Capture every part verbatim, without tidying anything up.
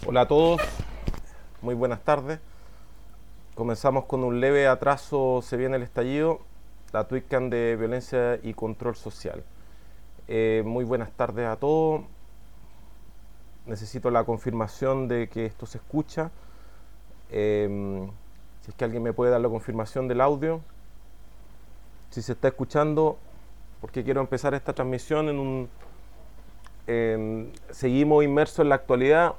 Hola a todos, muy buenas tardes. Comenzamos con un leve atraso, se viene el estallido, la Twitcam de violencia y control social. Eh, muy buenas tardes a todos. Necesito la confirmación de que esto se escucha. Eh, si es que alguien me puede dar la confirmación del audio. Si se está escuchando, porque quiero empezar esta transmisión en un... en- seguimos inmersos en la actualidad.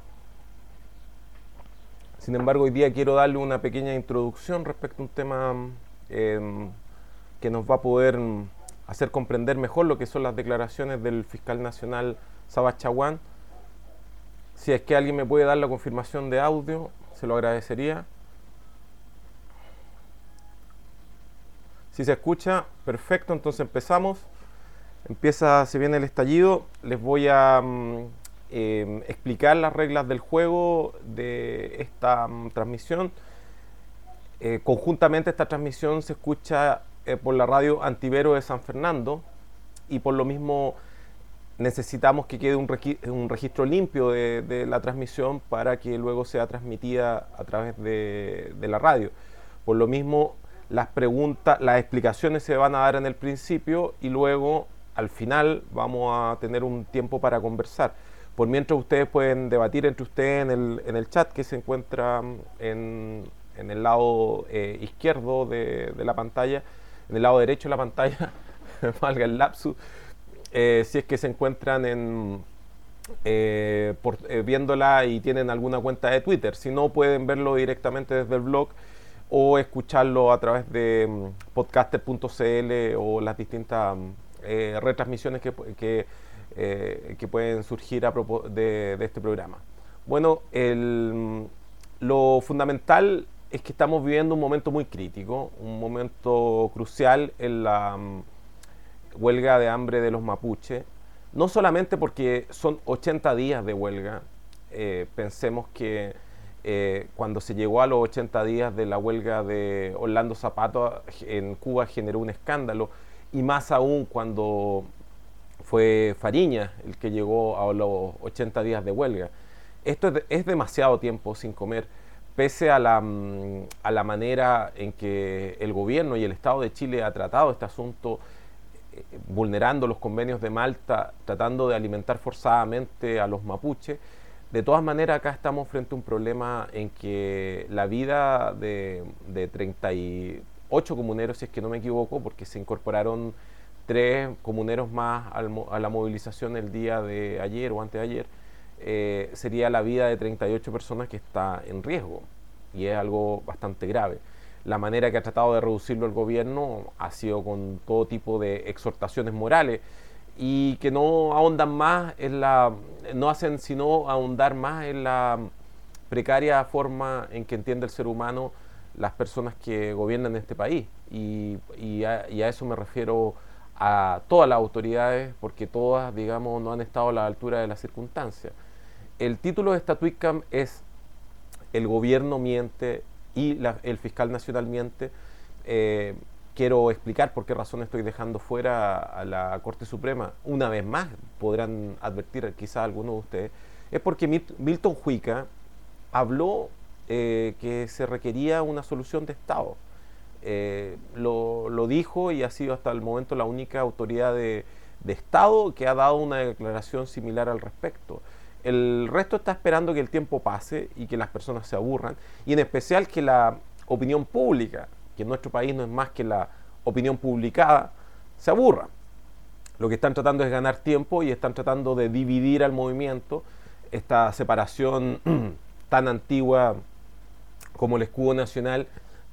Sin embargo, hoy día quiero darle una pequeña introducción respecto a un tema eh, que nos va a poder mm, hacer comprender mejor lo que son las declaraciones del fiscal nacional Sabas Chaguán. Si es que alguien me puede dar la confirmación de audio, se lo agradecería. Si se escucha, perfecto, entonces empezamos. Empieza, se viene el estallido. Les voy a mm, eh, explicar las reglas del juego de esta mm, transmisión. Eh, conjuntamente esta transmisión se escucha eh, por la radio Antivero de San Fernando y por lo mismo necesitamos que quede un, un registro limpio de, de la transmisión para que luego sea transmitida a través de, de la radio. Por lo mismo, las preguntas, las explicaciones se van a dar en el principio y luego al final vamos a tener un tiempo para conversar. Por mientras ustedes pueden debatir entre ustedes en el, en el chat que se encuentra en, en el lado eh, izquierdo de, de la pantalla, en el lado derecho de la pantalla, valga el lapsus, eh, si es que se encuentran en, eh, por, eh, viéndola y tienen alguna cuenta de Twitter. Si no, pueden verlo directamente desde el blog o escucharlo a través de um, podcaster punto c l o las distintas um, eh, retransmisiones que, que, eh, que, pueden surgir a de, de este programa. Bueno, el, lo fundamental es que estamos viviendo un momento muy crítico, un momento crucial en la um, huelga de hambre de los mapuches, no solamente porque son ochenta días de huelga, eh, pensemos que eh, cuando se llegó a los ochenta días de la huelga de Orlando Zapato en Cuba generó un escándalo, y más aún cuando fue Fariña el que llegó a los ochenta días de huelga. Esto es, de, es demasiado tiempo sin comer, pese a la, a la manera en que el gobierno y el Estado de Chile ha tratado este asunto, vulnerando los convenios de Malta, tratando de alimentar forzadamente a los mapuches. De todas maneras, acá estamos frente a un problema en que la vida de, de treinta y ocho comuneros, si es que no me equivoco, porque se incorporaron tres comuneros más al, a la movilización el día de ayer o antes de ayer, eh, sería la vida de treinta y ocho personas que está en riesgo, y es algo bastante grave. La manera que ha tratado de reducirlo el gobierno ha sido con todo tipo de exhortaciones morales y que no ahondan más en la, no hacen sino ahondar más en la precaria forma en que entiende el ser humano las personas que gobiernan este país. Y, y, a, y a eso me refiero a todas las autoridades, porque todas, digamos, no han estado a la altura de las circunstancias. El título de esta tweetcam es "El gobierno miente y la, el fiscal nacional miente". Eh, quiero explicar por qué razón estoy dejando fuera a la Corte Suprema. Una vez más, podrán advertir quizás algunos de ustedes, es porque Milton Huica habló eh, que se requería una solución de Estado. Eh, lo, lo dijo y ha sido hasta el momento la única autoridad de, de Estado que ha dado una declaración similar al respecto. El resto está esperando que el tiempo pase y que las personas se aburran, y en especial que la opinión pública, que en nuestro país no es más que la opinión publicada, se aburra. Lo que están tratando es ganar tiempo y están tratando de dividir al movimiento. Esta separación tan antigua como el escudo nacional,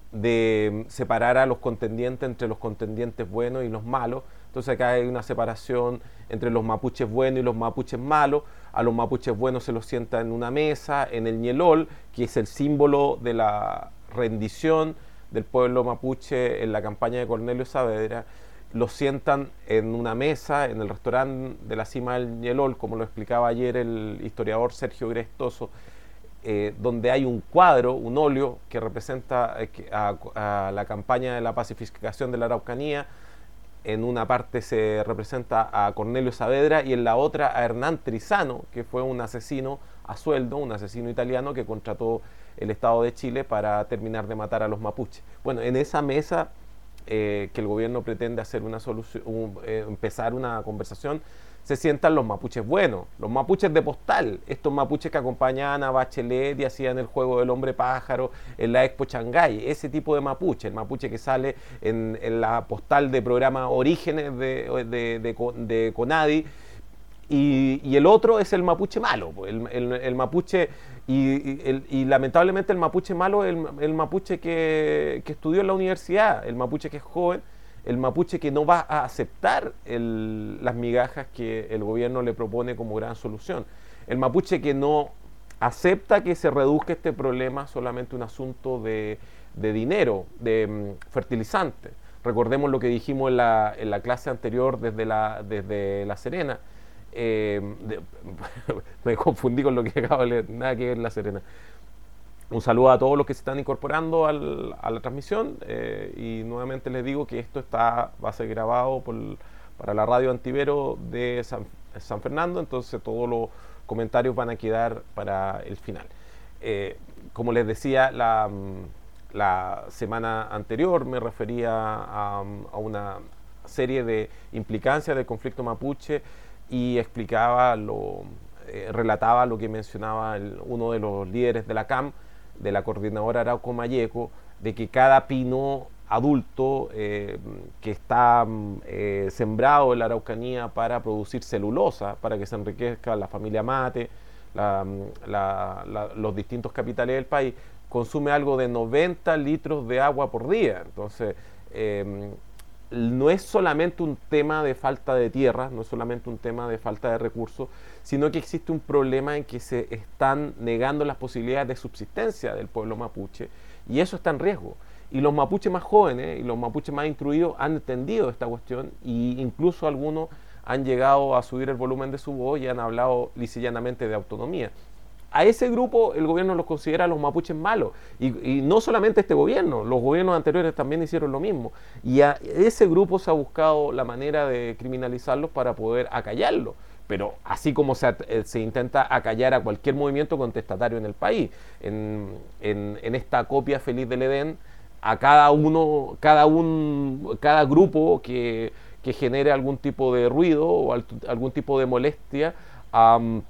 de separar a los contendientes entre los contendientes buenos y los malos. Entonces acá hay una separación entre los mapuches buenos y los mapuches malos. A los mapuches buenos se los sienta en una mesa, en el ñelol, que es el símbolo de la rendición del pueblo mapuche en la campaña de Cornelio Saavedra. Los sientan en una mesa en el restaurante de la cima del ñelol, como lo explicaba ayer el historiador Sergio Grestoso, eh, donde hay un cuadro, un óleo que representa eh, a, a la campaña de la pacificación de la Araucanía, en una parte se representa a Cornelio Saavedra y en la otra a Hernán Trizano, que fue un asesino a sueldo, un asesino italiano que contrató el Estado de Chile para terminar de matar a los mapuches. Bueno, en esa mesa eh, que el gobierno pretende hacer una solución, un, eh, empezar una conversación, se sientan los mapuches buenos, los mapuches de postal, estos mapuches que acompañaban a Bachelet y hacían el juego del hombre pájaro en la Expo Shanghái, ese tipo de mapuche, el mapuche que sale en, en la postal de programa Orígenes de, de, de, de Conadi, y, y el otro es el mapuche malo, el, el, el mapuche, y, y, el, y lamentablemente el mapuche malo es el, el mapuche que, que estudió en la universidad, el mapuche que es joven, el mapuche que no va a aceptar el, las migajas que el gobierno le propone como gran solución. El mapuche que no acepta que se reduzca este problema solamente un asunto de, de dinero, de um, fertilizante. Recordemos lo que dijimos en la, en la clase anterior desde La, desde la Serena. Eh, de, me confundí con lo que acabo de leer, nada que ver La Serena. Un saludo a todos los que se están incorporando al, a la transmisión eh, y nuevamente les digo que esto está, va a ser grabado por, para la radio Antivero de San, San Fernando, entonces todos los comentarios van a quedar para el final. Eh, como les decía, la, la semana anterior me refería a, a una serie de implicancias del conflicto mapuche y explicaba, lo, eh, relataba lo que mencionaba el, uno de los líderes de la C A M, de la coordinadora Arauco Mayeco, de que cada pino adulto eh, que está eh, sembrado en la Araucanía para producir celulosa, para que se enriquezca la familia mate, la, la, la, los distintos capitales del país, consume algo de noventa litros de agua por día. Entonces, eh, no es solamente un tema de falta de tierra, no es solamente un tema de falta de recursos, sino que existe un problema en que se están negando las posibilidades de subsistencia del pueblo mapuche, y eso está en riesgo. Y los mapuches más jóvenes y los mapuches más instruidos han entendido esta cuestión, e incluso algunos han llegado a subir el volumen de su voz y han hablado lisa y llanamente de autonomía. A ese grupo el gobierno los considera los mapuches malos, y, y no solamente este gobierno, los gobiernos anteriores también hicieron lo mismo, y a ese grupo se ha buscado la manera de criminalizarlos para poder acallarlos, pero así como se, se intenta acallar a cualquier movimiento contestatario en el país. En, en, en esta copia feliz del Edén, a cada uno, cada, un, cada grupo que, que genere algún tipo de ruido o al, algún tipo de molestia, um,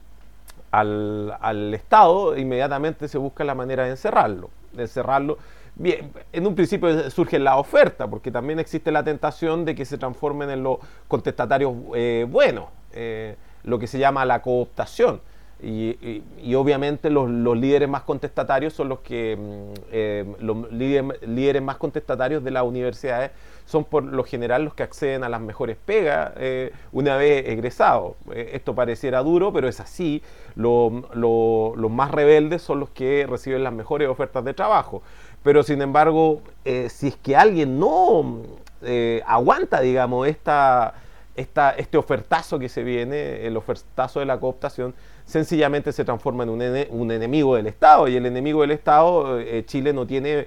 Al, al Estado, inmediatamente se busca la manera de encerrarlo, de encerrarlo. Bien, en un principio surge la oferta, porque también existe la tentación de que se transformen en los contestatarios eh, buenos, eh, lo que se llama la cooptación. Y, y, y obviamente los, los líderes más contestatarios son los que, eh, los líderes, líderes más contestatarios de las universidades son por lo general los que acceden a las mejores pegas eh, una vez egresados. Eh, esto pareciera duro, pero es así. Lo, lo, los más rebeldes son los que reciben las mejores ofertas de trabajo. Pero sin embargo, eh, si es que alguien no eh, aguanta, digamos, esta, esta, este ofertazo que se viene, el ofertazo de la cooptación, sencillamente se transforma en un, ene, un enemigo del Estado, y el enemigo del Estado, eh, Chile no tiene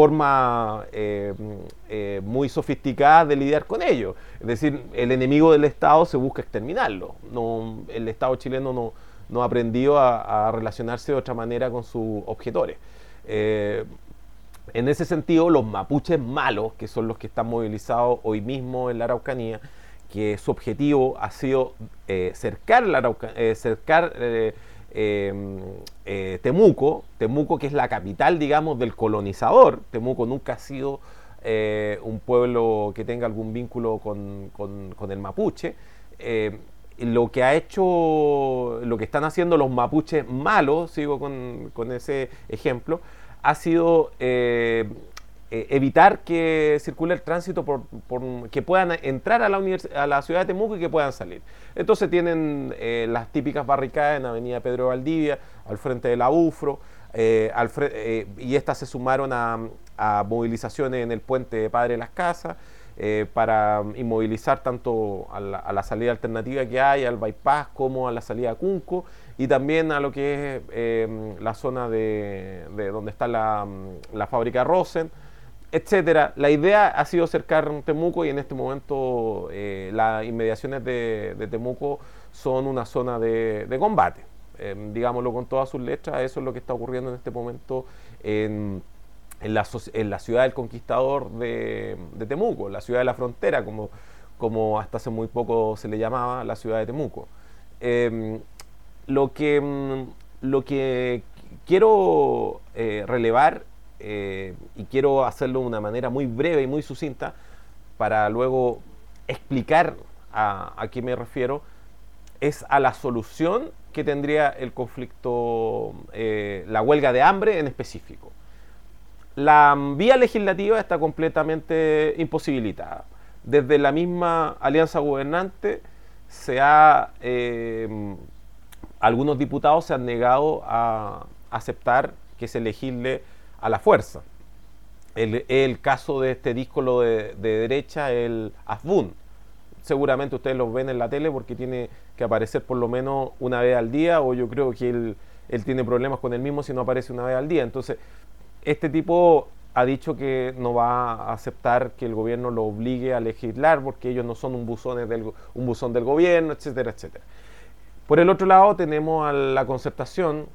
forma eh, eh, muy sofisticada de lidiar con ello. Es decir, el enemigo del Estado se busca exterminarlo. No, el Estado chileno no, no ha aprendido a, a relacionarse de otra manera con sus objetores. Eh, en ese sentido, los mapuches malos, que son los que están movilizados hoy mismo en la Araucanía, que su objetivo ha sido eh, cercar, la Arauca, eh, cercar eh, eh, eh, Temuco, Temuco que es la capital, digamos, del colonizador. Temuco nunca ha sido eh, un pueblo que tenga algún vínculo con, con, con el mapuche. Eh, lo que ha hecho, lo que están haciendo los mapuches malos, sigo con, con ese ejemplo, ha sido eh, eh, evitar que circule el tránsito, por, por que puedan entrar a la, a la ciudad de Temuco y que puedan salir. Entonces tienen eh, las típicas barricadas en Avenida Pedro Valdivia, al frente de la U F R O, eh, al fre eh, y estas se sumaron a, a movilizaciones en el puente de Padre Las Casas, eh, para inmovilizar tanto a la, a la salida alternativa que hay, al bypass, como a la salida a Cunco, y también a lo que es eh, la zona de, de donde está la, la fábrica Rosen, etcétera. La idea ha sido cercar Temuco y en este momento eh, las inmediaciones de, de Temuco son una zona de, de combate. Eh, digámoslo con todas sus letras, eso es lo que está ocurriendo en este momento en, en, la, en la ciudad del conquistador de, de Temuco, la ciudad de la frontera, como, como hasta hace muy poco se le llamaba la ciudad de Temuco. Eh, lo, que, lo que quiero eh, relevar eh, y quiero hacerlo de una manera muy breve y muy sucinta para luego explicar a, a qué me refiero, es a la solución que tendría el conflicto, eh, la huelga de hambre en específico. La vía legislativa está completamente imposibilitada. Desde la misma alianza gobernante se ha, eh, algunos diputados se han negado a aceptar que se legisle a la fuerza. El, el caso de este díscolo de, de derecha, el Asbun. Seguramente ustedes los ven en la tele porque tiene que aparecer por lo menos una vez al día, o yo creo que él, él tiene problemas con él mismo si no aparece una vez al día. Entonces, este tipo ha dicho que no va a aceptar que el gobierno lo obligue a legislar porque ellos no son un, buzones del, un buzón del gobierno, etcétera, etcétera. Por el otro lado tenemos a la Concertación,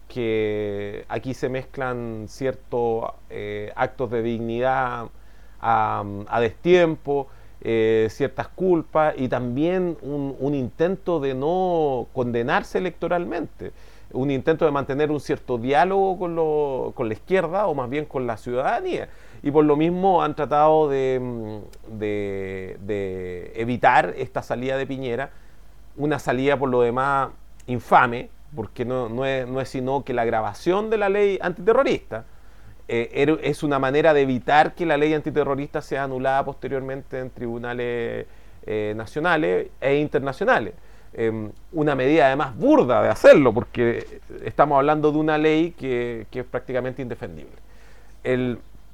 que aquí se mezclan ciertos eh, actos de dignidad a, a destiempo, eh, ciertas culpas y también un, un intento de no condenarse electoralmente, un intento de mantener un cierto diálogo con, lo, con la izquierda o más bien con la ciudadanía. Y por lo mismo han tratado de, de, de evitar esta salida de Piñera, una salida por lo demás infame, porque no, no, es, no es sino que la grabación de la ley antiterrorista eh, es una manera de evitar que la ley antiterrorista sea anulada posteriormente en tribunales eh, nacionales e internacionales. Eh, una medida además burda de hacerlo, porque estamos hablando de una ley que, que es prácticamente indefendible. El,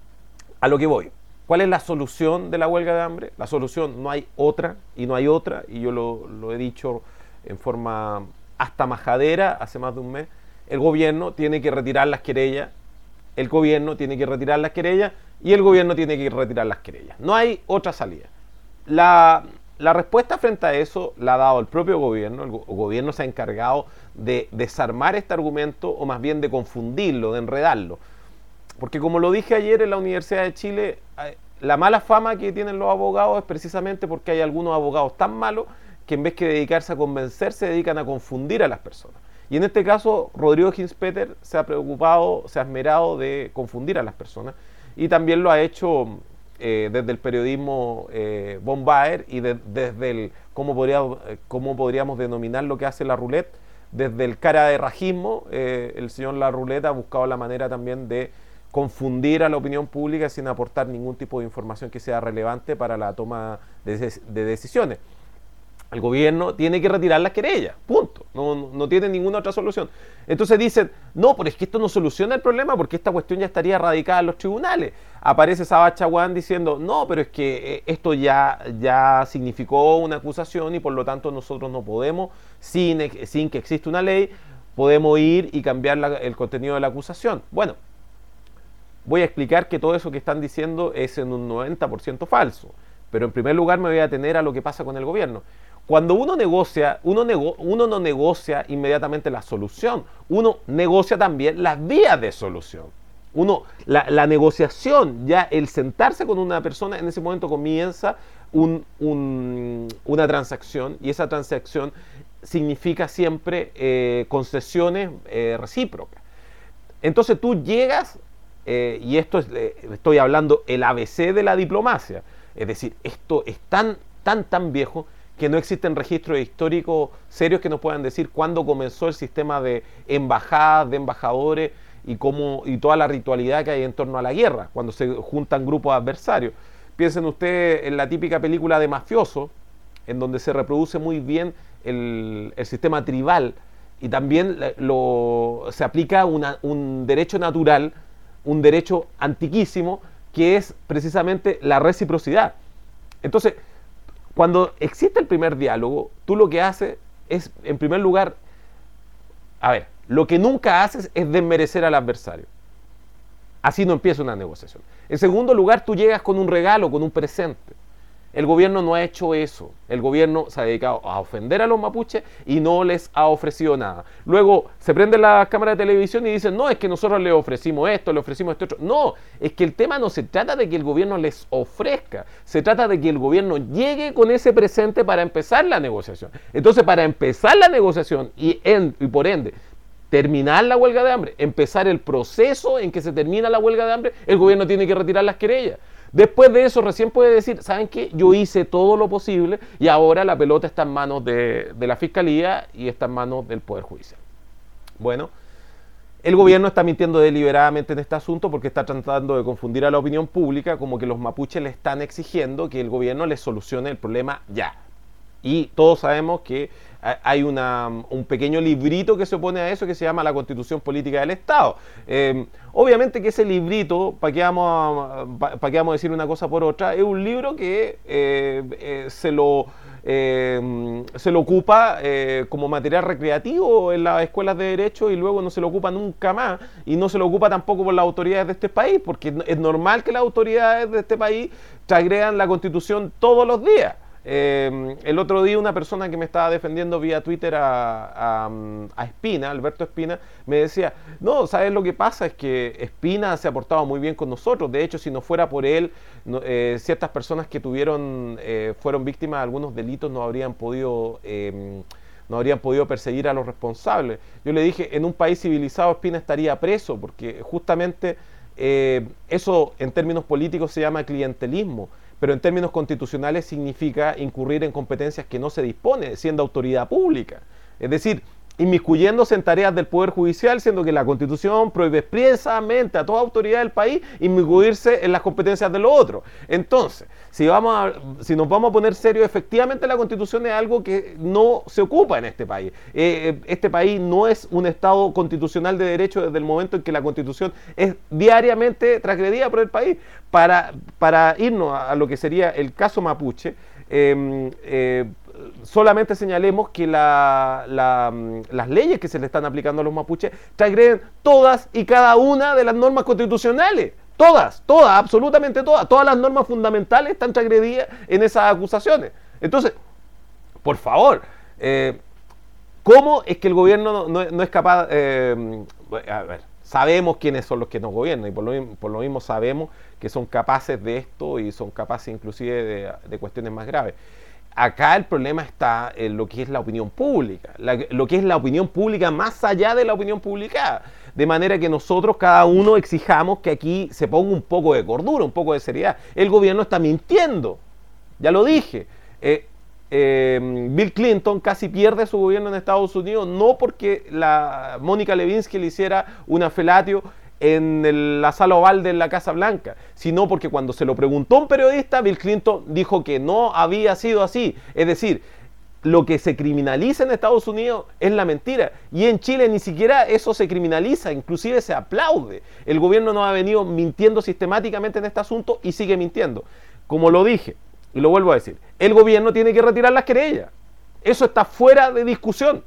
a lo que voy, ¿cuál es la solución de la huelga de hambre? La solución, no hay otra y no hay otra, y yo lo, lo he dicho en forma hasta majadera hace más de un mes. El gobierno tiene que retirar las querellas, el gobierno tiene que retirar las querellas y el gobierno tiene que retirar las querellas. No hay otra salida. La, la respuesta frente a eso la ha dado el propio gobierno. El, go el gobierno se ha encargado de desarmar este argumento, o más bien de confundirlo, de enredarlo. Porque como lo dije ayer en la Universidad de Chile, la mala fama que tienen los abogados es precisamente porque hay algunos abogados tan malos que en vez que dedicarse a convencer, se dedican a confundir a las personas. Y en este caso, Rodrigo Ginspeter se ha preocupado, se ha esmerado de confundir a las personas, y también lo ha hecho eh, desde el periodismo eh, von Baer y de, desde el, ¿cómo, podría, cómo podríamos denominar lo que hace la Roulette? Desde el cara de rajismo, eh, el señor La Roulette ha buscado la manera también de confundir a la opinión pública sin aportar ningún tipo de información que sea relevante para la toma de, de decisiones. El gobierno tiene que retirar las querellas, punto. No, no tiene ninguna otra solución. Entonces dicen, no, pero es que esto no soluciona el problema porque esta cuestión ya estaría radicada en los tribunales. Aparece Sabac Chaguán diciendo, no, pero es que esto ya, ya significó una acusación y por lo tanto nosotros no podemos, sin, sin que exista una ley, podemos ir y cambiar la, el contenido de la acusación. Bueno, voy a explicar que todo eso que están diciendo es en un noventa por ciento falso. Pero en primer lugar me voy a atener a lo que pasa con el gobierno. Cuando uno negocia, uno, nego, uno no negocia inmediatamente la solución, uno negocia también las vías de solución. Uno, la, la negociación, ya el sentarse con una persona, en ese momento comienza un, un, una transacción, y esa transacción significa siempre eh, concesiones eh, recíprocas. Entonces tú llegas, eh, y esto es, eh, estoy hablando el A B C de la diplomacia, es decir, esto es tan, tan, tan viejo que no existen registros históricos serios que nos puedan decir cuándo comenzó el sistema de embajadas, de embajadores y, cómo, y toda la ritualidad que hay en torno a la guerra, cuando se juntan grupos adversarios. Piensen ustedes en la típica película de mafioso, en donde se reproduce muy bien el, el sistema tribal, y también lo, se aplica una, un derecho natural, un derecho antiquísimo, que es precisamente la reciprocidad. Entonces, cuando existe el primer diálogo, tú lo que haces es, en primer lugar, a ver, lo que nunca haces es desmerecer al adversario. Así no empieza una negociación. En segundo lugar, tú llegas con un regalo, con un presente. El gobierno no ha hecho eso. El gobierno se ha dedicado a ofender a los mapuches y no les ha ofrecido nada. Luego se prenden las cámaras de televisión y dicen, no, es que nosotros les ofrecimos esto, le ofrecimos esto otro. No, es que el tema no se trata de que el gobierno les ofrezca. Se trata de que el gobierno llegue con ese presente para empezar la negociación. Entonces, para empezar la negociación y, en, y por ende terminar la huelga de hambre, empezar el proceso en que se termina la huelga de hambre, el gobierno tiene que retirar las querellas. Después de eso recién puede decir, ¿saben qué? Yo hice todo lo posible y ahora la pelota está en manos de, de la Fiscalía y está en manos del Poder Judicial. Bueno, el gobierno está mintiendo deliberadamente en este asunto porque está tratando de confundir a la opinión pública como que los mapuches le están exigiendo que el gobierno les solucione el problema ya. Y todos sabemos que hay una, un pequeño librito que se opone a eso que se llama la Constitución Política del Estado. Eh, obviamente que ese librito, ¿para qué, vamos a, pa, pa qué vamos a decir una cosa por otra? Es un libro que eh, eh, se, lo, eh, se lo ocupa eh, como material recreativo en las escuelas de Derecho y luego no se lo ocupa nunca más y no se lo ocupa tampoco por las autoridades de este país, porque es normal que las autoridades de este país transgredan la Constitución todos los días. Eh, el otro día una persona que me estaba defendiendo vía Twitter a, a, a Espina, Alberto Espina, me decía, no, ¿sabes lo que pasa? Es que Espina se ha portado muy bien con nosotros. De hecho, si no fuera por él, no, eh, ciertas personas que tuvieron, eh, fueron víctimas de algunos delitos no habrían podido... Eh, no habrían podido perseguir a los responsables. Yo le dije, en un país civilizado Espina estaría preso, porque justamente eh, eso en términos políticos se llama clientelismo, pero en términos constitucionales significa incurrir en competencias que no se dispone, siendo autoridad pública. Es decir, inmiscuyéndose en tareas del Poder Judicial, siendo que la Constitución prohíbe expresamente a toda autoridad del país inmiscuirse en las competencias de los otros. Entonces, si, vamos a, si nos vamos a poner serios, efectivamente la Constitución es algo que no se ocupa en este país. Eh, este país no es un Estado constitucional de derecho desde el momento en que la Constitución es diariamente transgredida por el país. Para, para irnos a, a lo que sería el caso mapuche, eh, eh, solamente señalemos que la, la, las leyes que se le están aplicando a los mapuches transgreden todas y cada una de las normas constitucionales. Todas, todas, absolutamente todas. Todas las normas fundamentales están transgredidas en esas acusaciones. Entonces, por favor, eh, ¿cómo es que el gobierno no, no, no es capaz... Eh, a ver, sabemos quiénes son los que nos gobiernan y por lo, por lo mismo sabemos que son capaces de esto y son capaces inclusive de, de cuestiones más graves. Acá el problema está en lo que es la opinión pública, la, lo que es la opinión pública más allá de la opinión publicada. De manera que nosotros cada uno exijamos que aquí se ponga un poco de cordura, un poco de seriedad. El gobierno está mintiendo, ya lo dije. Eh, eh, Bill Clinton casi pierde su gobierno en Estados Unidos, no porque la Mónica Lewinsky le hiciera una felatio en el, la sala oval de la Casa Blanca, sino porque cuando se lo preguntó un periodista, Bill Clinton dijo que no había sido así. Es decir, lo que se criminaliza en Estados Unidos es la mentira, y en Chile ni siquiera eso se criminaliza, inclusive se aplaude. El gobierno nos ha venido mintiendo sistemáticamente en este asunto y sigue mintiendo. Como lo dije, y lo vuelvo a decir, el gobierno tiene que retirar las querellas. Eso está fuera de discusión.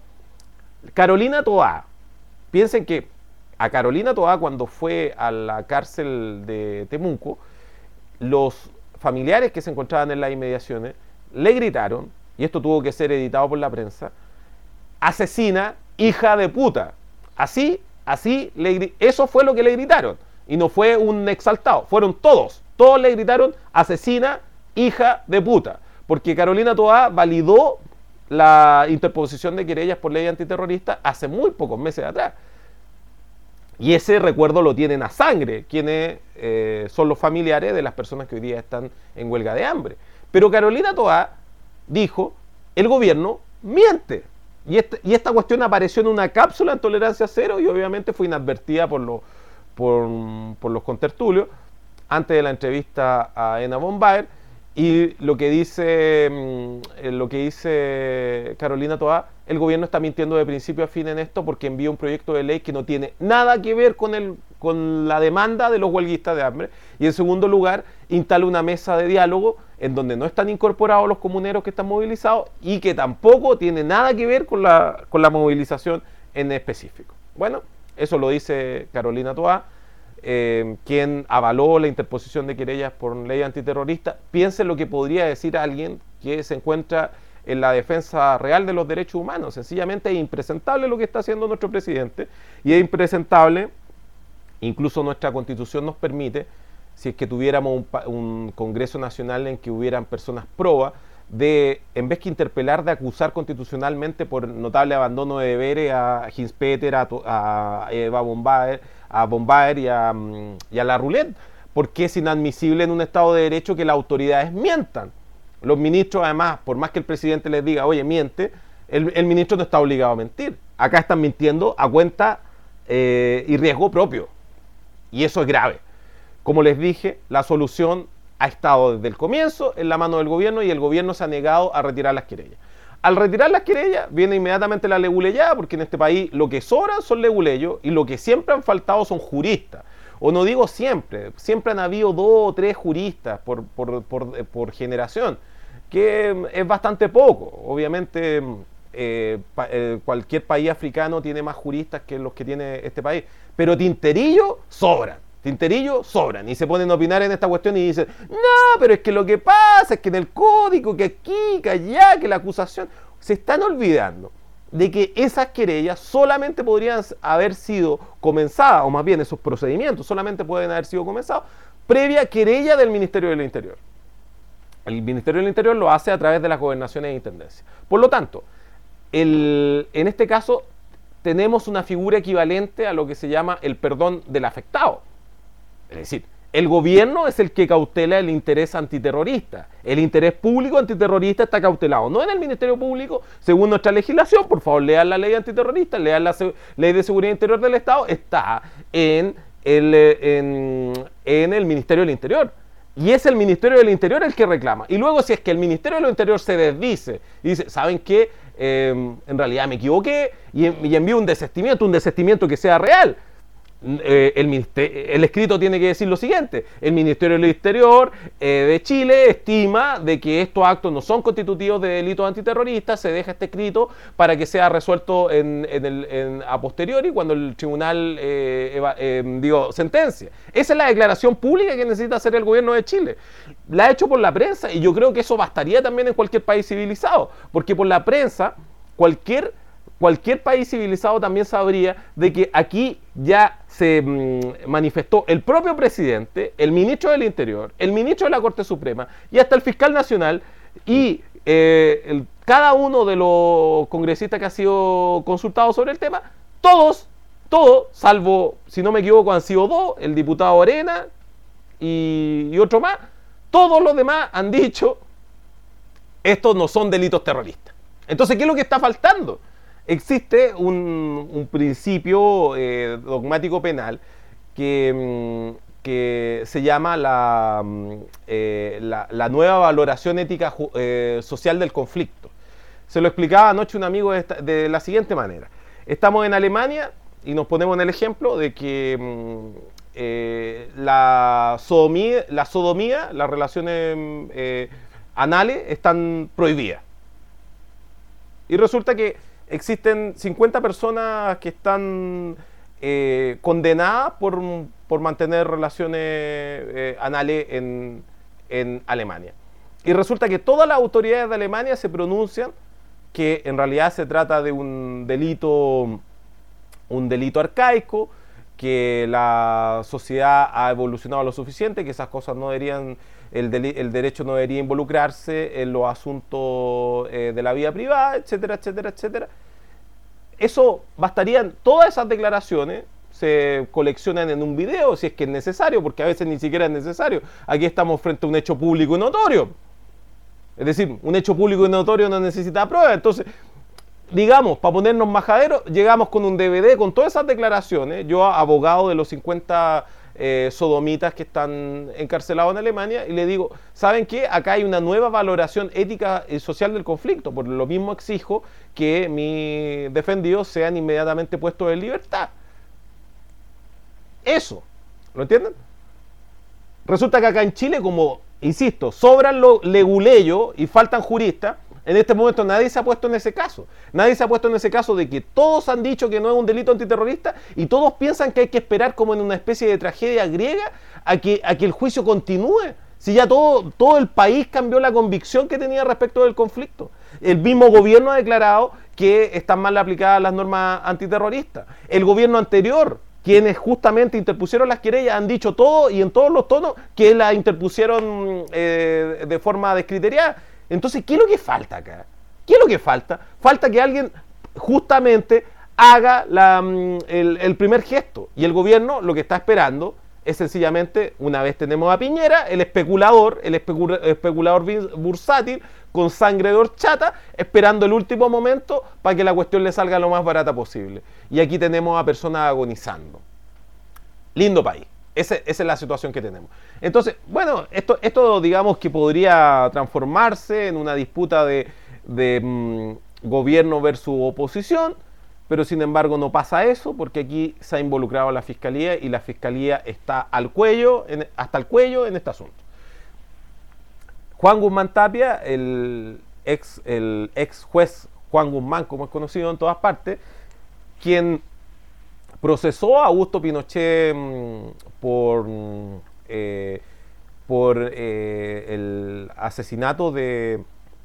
Carolina Toá, piensen que a Carolina Toá, cuando fue a la cárcel de Temuco, los familiares que se encontraban en las inmediaciones le gritaron, y esto tuvo que ser editado por la prensa, asesina, hija de puta. Así, así, le, eso fue lo que le gritaron. Y no fue un exaltado, fueron todos. Todos le gritaron asesina, hija de puta. Porque Carolina Toá validó la interposición de querellas por ley antiterrorista hace muy pocos meses atrás. Y ese recuerdo lo tienen a sangre, quienes eh, son los familiares de las personas que hoy día están en huelga de hambre. Pero Carolina Toá dijo, el gobierno miente. Y, este, y esta cuestión apareció en una cápsula en Tolerancia Cero y obviamente fue inadvertida por, lo, por, por los contertulios antes de la entrevista a Ena Bombaer. Y lo que dice, lo que dice Carolina Toá, el gobierno está mintiendo de principio a fin en esto porque envía un proyecto de ley que no tiene nada que ver con, el, con la demanda de los huelguistas de hambre. Y en segundo lugar, instala una mesa de diálogo en donde no están incorporados los comuneros que están movilizados y que tampoco tiene nada que ver con la, con la movilización en específico. Bueno, eso lo dice Carolina Toá. eh, quien avaló la interposición de querellas por ley antiterrorista, piense lo que podría decir alguien que se encuentra en la defensa real de los derechos humanos. Sencillamente es impresentable lo que está haciendo nuestro presidente, y es impresentable, incluso nuestra Constitución nos permite, si es que tuviéramos un, un Congreso Nacional en que hubieran personas probas, de, en vez que interpelar, de acusar constitucionalmente por notable abandono de deberes a Hinspeter, a, a Eva Bombaer, a Bombaer y a, y a la Roulette, porque es inadmisible en un Estado de Derecho que las autoridades mientan. Los ministros, además, por más que el presidente les diga, oye, miente, el, el ministro no está obligado a mentir. Acá están mintiendo a cuenta eh, y riesgo propio. Y eso es grave. Como les dije, la solución ha estado desde el comienzo en la mano del gobierno, y el gobierno se ha negado a retirar las querellas. Al retirar las querellas viene inmediatamente la leguleyada, porque en este país lo que sobran son leguleyos, y lo que siempre han faltado son juristas. O no digo siempre, siempre han habido dos o tres juristas por, por, por, por generación, que es bastante poco. Obviamente eh, pa, eh, cualquier país africano tiene más juristas que los que tiene este país, pero tinterillos sobran. Tinterillo sobran, y se ponen a opinar en esta cuestión y dicen, no, pero es que lo que pasa es que en el código, que aquí, que allá, que la acusación, se están olvidando de que esas querellas solamente podrían haber sido comenzadas, o más bien esos procedimientos solamente pueden haber sido comenzados previa querella del Ministerio del Interior. El Ministerio del Interior lo hace a través de las gobernaciones e intendencias. Por lo tanto, el, en este caso tenemos una figura equivalente a lo que se llama el perdón del afectado. Es decir, el gobierno es el que cautela el interés antiterrorista. El interés público antiterrorista está cautelado, no en el Ministerio Público, según nuestra legislación. Por favor, lean la ley antiterrorista, lean la ley de seguridad interior del Estado, está en el, en, en el Ministerio del Interior. Y es el Ministerio del Interior el que reclama. Y luego, si es que el Ministerio del Interior se desdice y dice, ¿saben qué? Eh, en realidad me equivoqué, y, y envío un desistimiento, un desistimiento que sea real. Eh, el, el escrito tiene que decir lo siguiente: el Ministerio del Interior eh, de Chile estima de que estos actos no son constitutivos de delitos antiterroristas. Se deja este escrito para que sea resuelto en, en el, en, a posteriori, cuando el tribunal eh, eva, eh, digo, sentencia. Esa es la declaración pública que necesita hacer el gobierno de Chile. La ha hecho por la prensa, y yo creo que eso bastaría también en cualquier país civilizado, porque por la prensa cualquier Cualquier país civilizado también sabría de que aquí ya se mmm, manifestó el propio presidente, el ministro del Interior, el ministro de la Corte Suprema y hasta el fiscal nacional, y eh, el, cada uno de los congresistas que ha sido consultado sobre el tema, todos, todos, salvo, si no me equivoco, han sido dos, el diputado Arena y, y otro más, todos los demás han dicho, estos no son delitos terroristas. Entonces, ¿qué es lo que está faltando? Existe un, un principio eh, dogmático penal que, que se llama la, eh, la, la nueva valoración ética eh, social del conflicto. Se lo explicaba anoche un amigo de, esta, de la siguiente manera. Estamos en Alemania y nos ponemos en el ejemplo de que eh, la, sodomía, la sodomía, las relaciones eh, anales están prohibidas. Y resulta que existen cincuenta personas que están eh, condenadas por, por mantener relaciones eh, anales en, en Alemania. Y resulta que todas las autoridades de Alemania se pronuncian que en realidad se trata de un delito, un delito arcaico, que la sociedad ha evolucionado lo suficiente, que esas cosas no deberían, el, de, el derecho no debería involucrarse en los asuntos eh, de la vida privada, etcétera, etcétera, etcétera. Eso bastarían, todas esas declaraciones se coleccionan en un video, si es que es necesario, porque a veces ni siquiera es necesario. Aquí estamos frente a un hecho público y notorio. Es decir, un hecho público y notorio no necesita prueba. Entonces, digamos, para ponernos majaderos, llegamos con un D V D con todas esas declaraciones. Yo, abogado de los cincuenta eh, sodomitas que están encarcelados en Alemania, y le digo, ¿saben qué? Acá hay una nueva valoración ética y social del conflicto. Por lo mismo exijo que mis defendidos sean inmediatamente puestos en libertad. Eso, ¿lo entienden? Resulta que acá en Chile, como, insisto, sobran los leguleyos y faltan juristas, En este momento nadie se ha puesto en ese caso. Nadie se ha puesto en ese caso de que todos han dicho que no es un delito antiterrorista y todos piensan que hay que esperar como en una especie de tragedia griega a que, a que el juicio continúe. Si ya todo, todo el país cambió la convicción que tenía respecto del conflicto. El mismo gobierno ha declarado que están mal aplicadas las normas antiterroristas. El gobierno anterior, quienes justamente interpusieron las querellas, han dicho todo y en todos los tonos que las interpusieron eh, de forma descriteriada. Entonces, ¿qué es lo que falta acá? ¿Qué es lo que falta? Falta que alguien justamente haga la, el, el primer gesto. Y el gobierno lo que está esperando es sencillamente, una vez tenemos a Piñera, el especulador, el especula, especulador bursátil, con sangre de horchata, esperando el último momento para que la cuestión le salga lo más barata posible. Y aquí tenemos a personas agonizando. Lindo país. Ese, esa es la situación que tenemos. Entonces, bueno, esto, esto digamos que podría transformarse en una disputa de, de mmm, gobierno versus oposición, pero sin embargo no pasa eso, porque aquí se ha involucrado la Fiscalía y la Fiscalía está al cuello, en, hasta el cuello en este asunto. Juan Guzmán Tapia, el ex, el ex juez Juan Guzmán, como es conocido en todas partes, quien procesó a Augusto Pinochet mmm, por, eh, por eh, el asesinato de,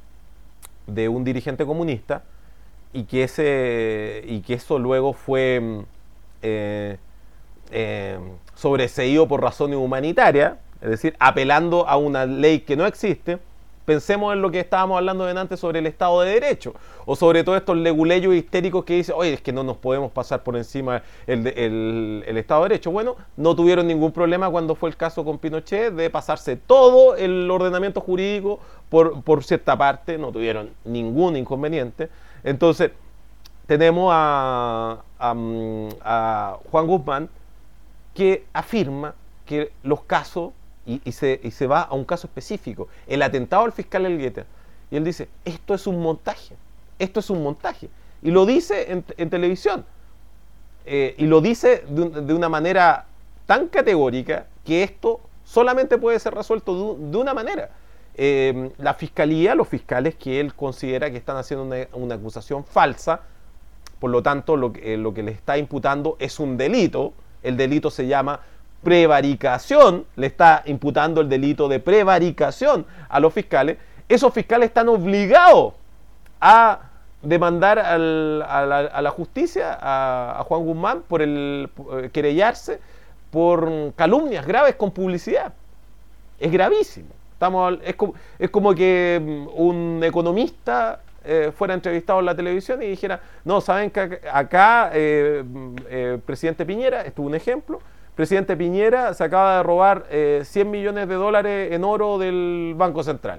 de un dirigente comunista y que, ese, y que eso luego fue eh, eh, sobreseído por razones humanitarias, es decir, apelando a una ley que no existe. Pensemos en lo que estábamos hablando de antes sobre el Estado de Derecho, o sobre todo estos leguleyos histéricos que dicen, oye, es que no nos podemos pasar por encima el, el, el Estado de Derecho. Bueno, no tuvieron ningún problema cuando fue el caso con Pinochet de pasarse todo el ordenamiento jurídico por, por cierta parte, no tuvieron ningún inconveniente. Entonces, tenemos a, a, a Juan Guzmán que afirma que los casos, y, y, se, y se va a un caso específico, el atentado al fiscal Elgueta, y él dice, esto es un montaje, esto es un montaje, y lo dice en, en televisión, eh, y lo dice de, de una manera tan categórica que esto solamente puede ser resuelto de, de una manera. Eh, la fiscalía, los fiscales que él considera que están haciendo una, una acusación falsa, por lo tanto lo, eh, lo que le está imputando es un delito. El delito se llama prevaricación, le está imputando el delito de prevaricación a los fiscales. Esos fiscales están obligados a demandar al, a, la, a la justicia, a, a Juan Guzmán, por el por querellarse por calumnias graves con publicidad. Es gravísimo. Estamos, es, como, es como que un economista eh, fuera entrevistado en la televisión y dijera, no, saben que acá eh, eh, presidente Piñera, esto es un ejemplo, presidente Piñera se acaba de robar eh, cien millones de dólares en oro del Banco Central.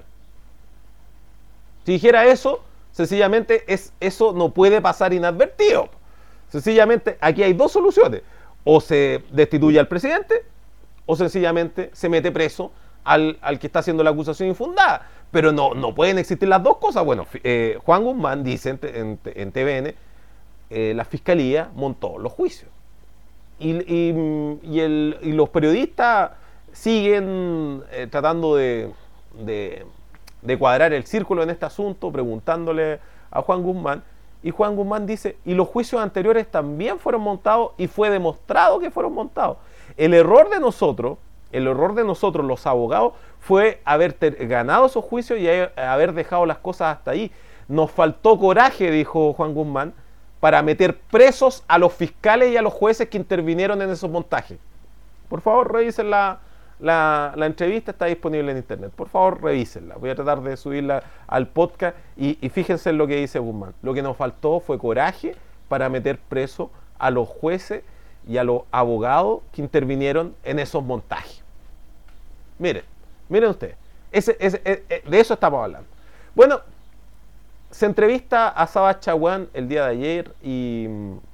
Si dijera eso, sencillamente es, eso no puede pasar inadvertido. Sencillamente aquí hay dos soluciones. O se destituye al presidente o sencillamente se mete preso Al, al que está haciendo la acusación infundada. Pero no, no pueden existir las dos cosas. Bueno, eh, Juan Guzmán dice en, en, en T V N, eh, la fiscalía montó los juicios. Y, y, y, el, y los periodistas siguen eh, tratando de, de, de cuadrar el círculo en este asunto, preguntándole a Juan Guzmán. Y Juan Guzmán dice, y los juicios anteriores también fueron montados y fue demostrado que fueron montados. El error de nosotros El error de nosotros, los abogados, fue haber ter- ganado esos juicios y haber dejado las cosas hasta ahí. Nos faltó coraje, dijo Juan Guzmán, para meter presos a los fiscales y a los jueces que intervinieron en esos montajes. Por favor, revisen la, la, la entrevista, está disponible en internet. Por favor, revísenla. Voy a tratar de subirla al podcast y, y fíjense en lo que dice Guzmán. Lo que nos faltó fue coraje para meter preso a los jueces y a los abogados que intervinieron en esos montajes. Miren, miren ustedes, ese, ese, ese, de eso estamos hablando. Bueno, se entrevista a Saba Chaguán el día de ayer y,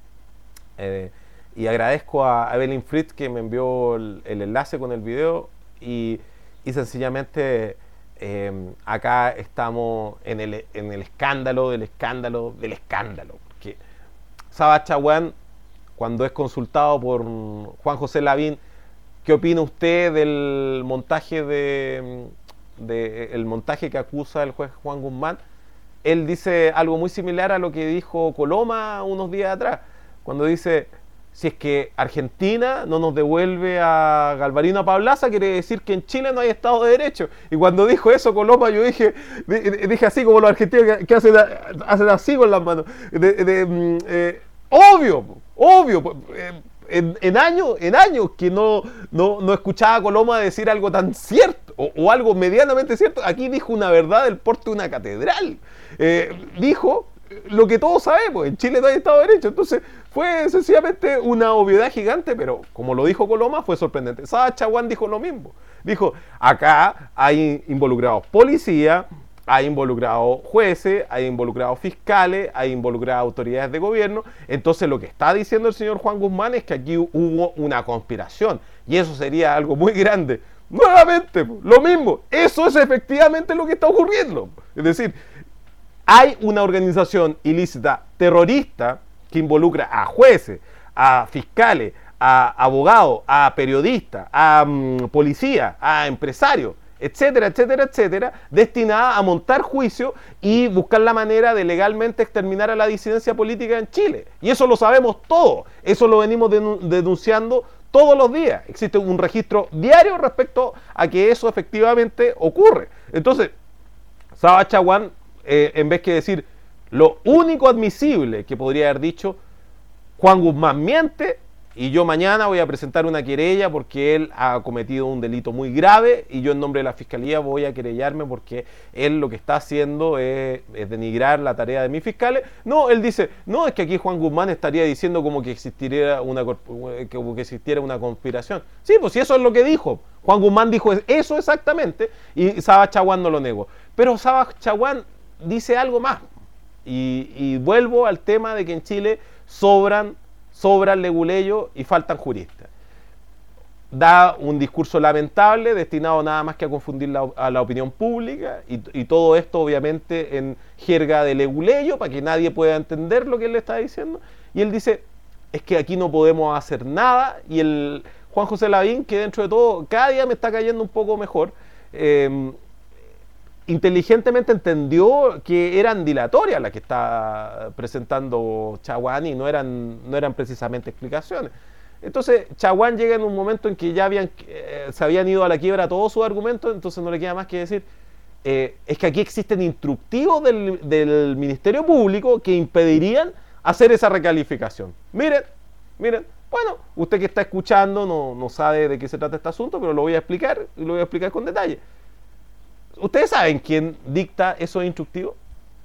eh, y agradezco a Evelyn Fritz que me envió el, el enlace con el video y, y sencillamente eh, acá estamos en el, en el escándalo del escándalo del escándalo. Porque Saba Chaguán, cuando es consultado por Juan José Lavín, ¿qué opina usted del montaje de, de el montaje que acusa el juez Juan Guzmán? él dice algo muy similar a lo que dijo Coloma unos días atrás, cuando dice, si es que Argentina no nos devuelve a Galvarino Pablaza, quiere decir que en Chile no hay Estado de Derecho. Y cuando dijo eso Coloma, yo dije, dije así como los argentinos que, que hacen, hacen así con las manos. De, de, eh, obvio, obvio. Eh, En, en años en años que no, no, no escuchaba a Coloma decir algo tan cierto o, o algo medianamente cierto. Aquí dijo una verdad del porte de una catedral. Eh, dijo lo que todos sabemos: en Chile no hay Estado de Derecho. Entonces fue sencillamente una obviedad gigante, pero como lo dijo Coloma, fue sorprendente. Saba Chaguán dijo lo mismo. Dijo, acá hay involucrados policía, hay involucrados jueces, hay involucrados fiscales, hay involucradas autoridades de gobierno. Entonces lo que está diciendo el señor Juan Guzmán es que aquí hubo una conspiración, y eso sería algo muy grande. Nuevamente, lo mismo, eso es efectivamente lo que está ocurriendo. Es decir, hay una organización ilícita terrorista que involucra a jueces, a fiscales, a abogados, a periodistas, a um, policía, a empresarios, etcétera, etcétera, etcétera, destinada a montar juicio y buscar la manera de legalmente exterminar a la disidencia política en Chile. Y eso lo sabemos todos, eso lo venimos denunciando todos los días. Existe un registro diario respecto a que eso efectivamente ocurre. Entonces, Saba Chaguán, eh, en vez que decir lo único admisible que podría haber dicho, Juan Guzmán miente, y yo mañana voy a presentar una querella porque él ha cometido un delito muy grave, y yo en nombre de la Fiscalía voy a querellarme porque él lo que está haciendo es, es denigrar la tarea de mis fiscales. No, él dice, no, es que aquí Juan Guzmán estaría diciendo como que existiera una, como que existiera una conspiración. Sí, pues si eso es lo que dijo. Juan Guzmán dijo eso exactamente, y Saba Chaguán no lo negó. Pero Saba Chaguán dice algo más, y, y vuelvo al tema de que en Chile sobran sobran leguleyos y faltan juristas. Da un discurso lamentable destinado nada más que a confundir la, a la opinión pública, y, y todo esto obviamente en jerga de leguleyo para que nadie pueda entender lo que él le está diciendo. Y él dice, es que aquí no podemos hacer nada, y el Juan José Lavín, que dentro de todo cada día me está cayendo un poco mejor, eh, inteligentemente entendió que eran dilatorias las que está presentando Chaguán y no eran, no eran precisamente explicaciones. Entonces Chaguán llega en un momento en que ya habían, eh, se habían ido a la quiebra todos sus argumentos, entonces no le queda más que decir, eh, es que aquí existen instructivos del, del Ministerio Público que impedirían hacer esa recalificación. Miren, miren, bueno, usted que está escuchando no, no sabe de qué se trata este asunto, pero lo voy a explicar, y lo voy a explicar con detalle. ¿Ustedes saben quién dicta esos instructivos?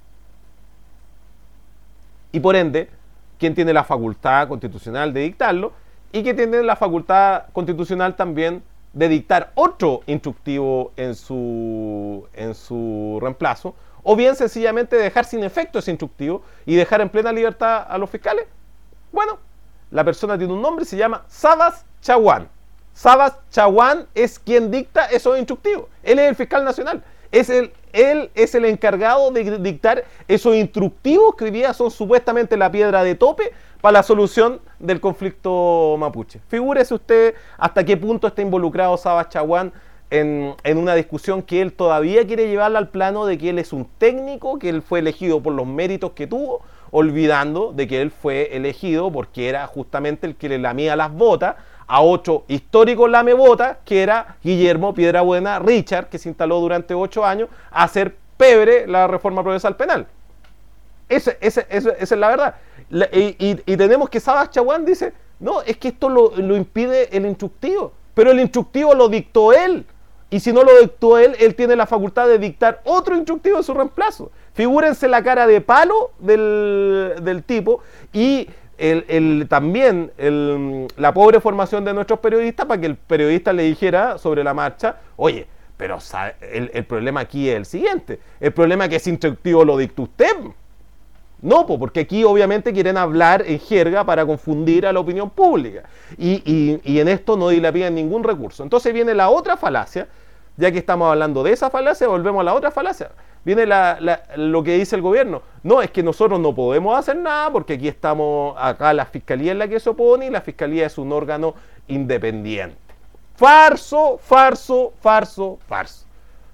Y por ende, quién tiene la facultad constitucional de dictarlo, y quién tiene la facultad constitucional también de dictar otro instructivo en su, en su reemplazo, o bien sencillamente dejar sin efecto ese instructivo y dejar en plena libertad a los fiscales. Bueno, la persona tiene un nombre, se llama Sabas Chaguán. Sabas Chaguán es quien dicta esos instructivos. Él es el fiscal nacional. Es el, él es el encargado de dictar esos instructivos que hoy día son supuestamente la piedra de tope para la solución del conflicto mapuche. Figúrese usted hasta qué punto está involucrado Sabas Chaguán en, en una discusión que él todavía quiere llevarla al plano de que él es un técnico, que él fue elegido por los méritos que tuvo, olvidando de que él fue elegido porque era justamente el que le lamía las botas a otro histórico lamebota, que era Guillermo Piedrabuena Richard, que se instaló durante ocho años a hacer pebre la reforma procesal penal. Ese, ese, ese, esa es la verdad. La, y, y, y tenemos que Sabas Chaguán dice, no, es que esto lo, lo impide el instructivo, pero el instructivo lo dictó él, y si no lo dictó él, él tiene la facultad de dictar otro instructivo en su reemplazo. Figúrense la cara de palo del, del tipo, y El, el, también el, la pobre formación de nuestros periodistas para que el periodista le dijera sobre la marcha, oye, pero el, el problema aquí es el siguiente, el problema es que ese instructivo lo dictó usted. No, porque aquí obviamente quieren hablar en jerga para confundir a la opinión pública, y, y, y en esto no dilapidan ningún recurso. Entonces viene la otra falacia, ya que estamos hablando de esa falacia, volvemos a la otra falacia. Viene la, la, lo que dice el gobierno. No, es que nosotros no podemos hacer nada porque aquí estamos, acá la fiscalía es la que se opone, y la fiscalía es un órgano independiente. Farso, farso, farso, farso.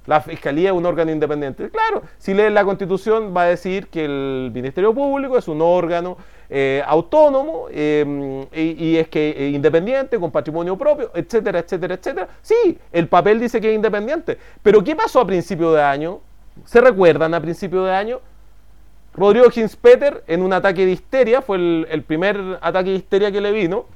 La Fiscalía es un órgano independiente. Claro, si lees la Constitución va a decir que el Ministerio Público es un órgano eh, autónomo eh, y, y es que eh, independiente, con patrimonio propio, etcétera, etcétera, etcétera. Sí, el papel dice que es independiente. Pero ¿qué pasó a principio de año? ¿Se recuerdan a principio de año? Rodrigo Ginspeter, en un ataque de histeria, fue el, el primer ataque de histeria que le vino,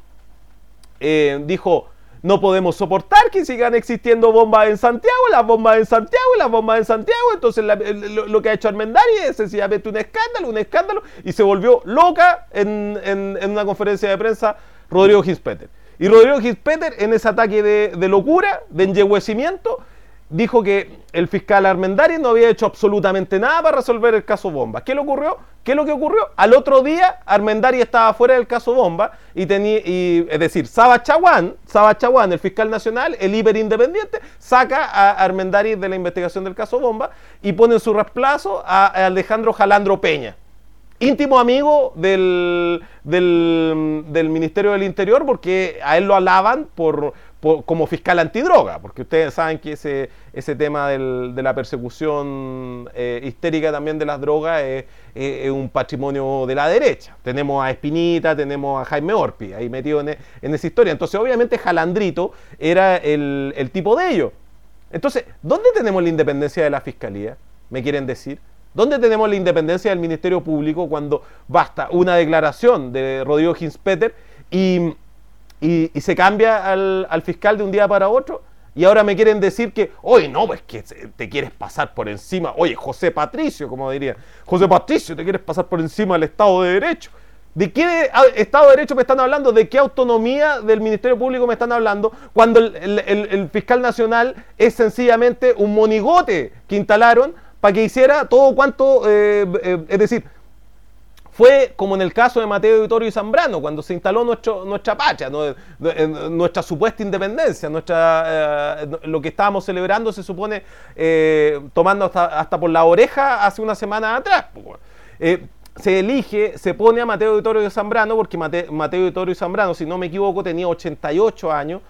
eh, dijo: no podemos soportar que sigan existiendo bombas en Santiago, las bombas en Santiago y las bombas en Santiago. Entonces la, lo, lo que ha hecho Armendáriz es sencillamente un escándalo, un escándalo, y se volvió loca en, en, en una conferencia de prensa Rodrigo Ginspeter. Y Rodrigo Ginspeter, en ese ataque de, de locura, de enyeguecimiento, dijo que el fiscal Armendáriz no había hecho absolutamente nada para resolver el caso Bomba. ¿Qué le ocurrió? ¿Qué es lo que ocurrió? Al otro día, Armendáriz estaba fuera del caso Bomba, y tenía, y, es decir, Saba Chaguán, Saba Chaguán, el fiscal nacional, el hiperindependiente, saca a Armendáriz de la investigación del caso Bomba y pone en su reemplazo a Alejandro Jalandro Peña, íntimo amigo del, del, del Ministerio del Interior, porque a él lo alaban por, por, como fiscal antidroga, porque ustedes saben que ese, ese tema del, de la persecución eh, histérica también de las drogas es, es, es un patrimonio de la derecha. Tenemos a Espinita, tenemos a Jaime Orpi ahí metido en, en esa historia. Entonces obviamente Jalandrito era el, el tipo de ellos. Entonces, ¿dónde tenemos la independencia de la Fiscalía? ¿Me quieren decir? ¿Dónde tenemos la independencia del Ministerio Público cuando basta una declaración de Rodrigo Ginspeter y, y, y se cambia al, al fiscal de un día para otro? Y ahora me quieren decir que, oye, no, pues que te quieres pasar por encima, oye, José Patricio, como dirían, José Patricio, te quieres pasar por encima del Estado de Derecho. ¿De qué Estado de Derecho me están hablando? ¿De qué autonomía del Ministerio Público me están hablando? Cuando el, el, el, el fiscal nacional es sencillamente un monigote que instalaron para que hiciera todo cuanto, eh, eh, es decir, fue como en el caso de Mateo Vittorio y Zambrano, cuando se instaló nuestro, nuestra pacha, ¿no? nuestra supuesta independencia, nuestra, eh, lo que estábamos celebrando se supone eh, tomando hasta, hasta por la oreja hace una semana atrás. Eh, se elige, se pone a Mateo Vittorio y Zambrano, porque Mate, Mateo Vittorio y Zambrano, si no me equivoco, tenía ochenta y ocho años,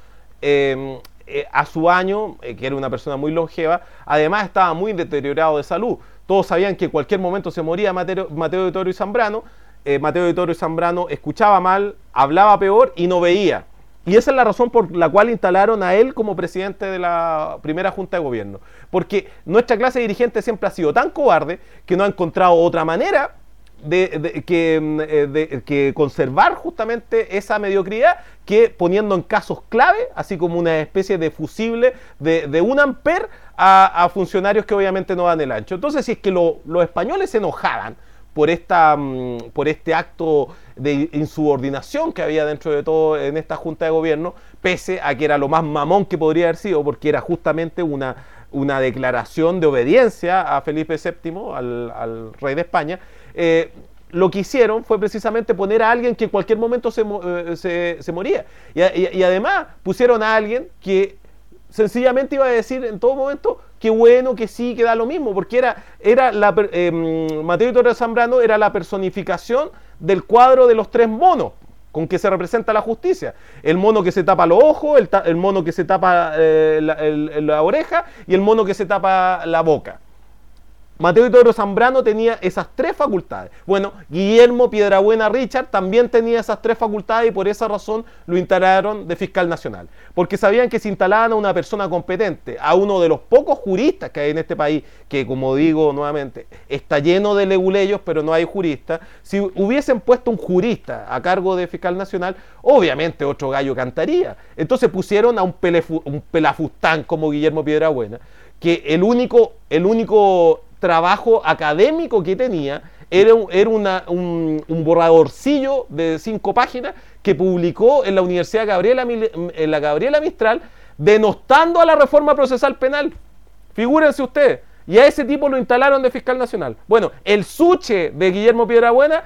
eh, Eh, a su año, eh, que era una persona muy longeva, además estaba muy deteriorado de salud. Todos sabían que en cualquier momento se moría Mateo, Mateo Vittorio y Zambrano. eh, Mateo Vittorio y Zambrano escuchaba mal, hablaba peor y no veía. Y esa es la razón por la cual instalaron a él como presidente de la primera Junta de Gobierno. Porque nuestra clase dirigente siempre ha sido tan cobarde que no ha encontrado otra manera De, de, que, de, que conservar justamente esa mediocridad, que poniendo en casos clave, así como una especie de fusible de, de un amper a, a funcionarios que obviamente no dan el ancho. Entonces, si es que lo, los españoles se enojaban por, esta, por este acto de insubordinación que había dentro de todo en esta Junta de Gobierno, pese a que era lo más mamón que podría haber sido, porque era justamente una, una declaración de obediencia a Felipe séptimo, al, al rey de España, Eh, lo que hicieron fue precisamente poner a alguien que en cualquier momento se, eh, se, se moría. Y, y, y además pusieron a alguien que sencillamente iba a decir en todo momento que bueno, que sí, que da lo mismo, porque era, era la, eh, Mateo Vittorio Zambrano era la personificación del cuadro de los tres monos con que se representa la justicia. El mono que se tapa los ojos, el, el mono que se tapa eh, la, el, la oreja y el mono que se tapa la boca. Mateo Vittorio Zambrano tenía esas tres facultades. Bueno, Guillermo Piedrabuena Richard también tenía esas tres facultades y por esa razón lo instalaron de fiscal nacional. Porque sabían que si instalaban a una persona competente, a uno de los pocos juristas que hay en este país, que como digo nuevamente, está lleno de leguleyos, pero no hay juristas, si hubiesen puesto un jurista a cargo de fiscal nacional, obviamente otro gallo cantaría. Entonces pusieron a un, pelefu, un pelafustán como Guillermo Piedrabuena, que el único, el único trabajo académico que tenía era, era una, un, un borradorcillo de cinco páginas que publicó en la Universidad Gabriela, en la Gabriela Mistral, denostando a la reforma procesal penal. Figúrense ustedes. Y a ese tipo lo instalaron de fiscal nacional. Bueno, el suche de Guillermo Piedrabuena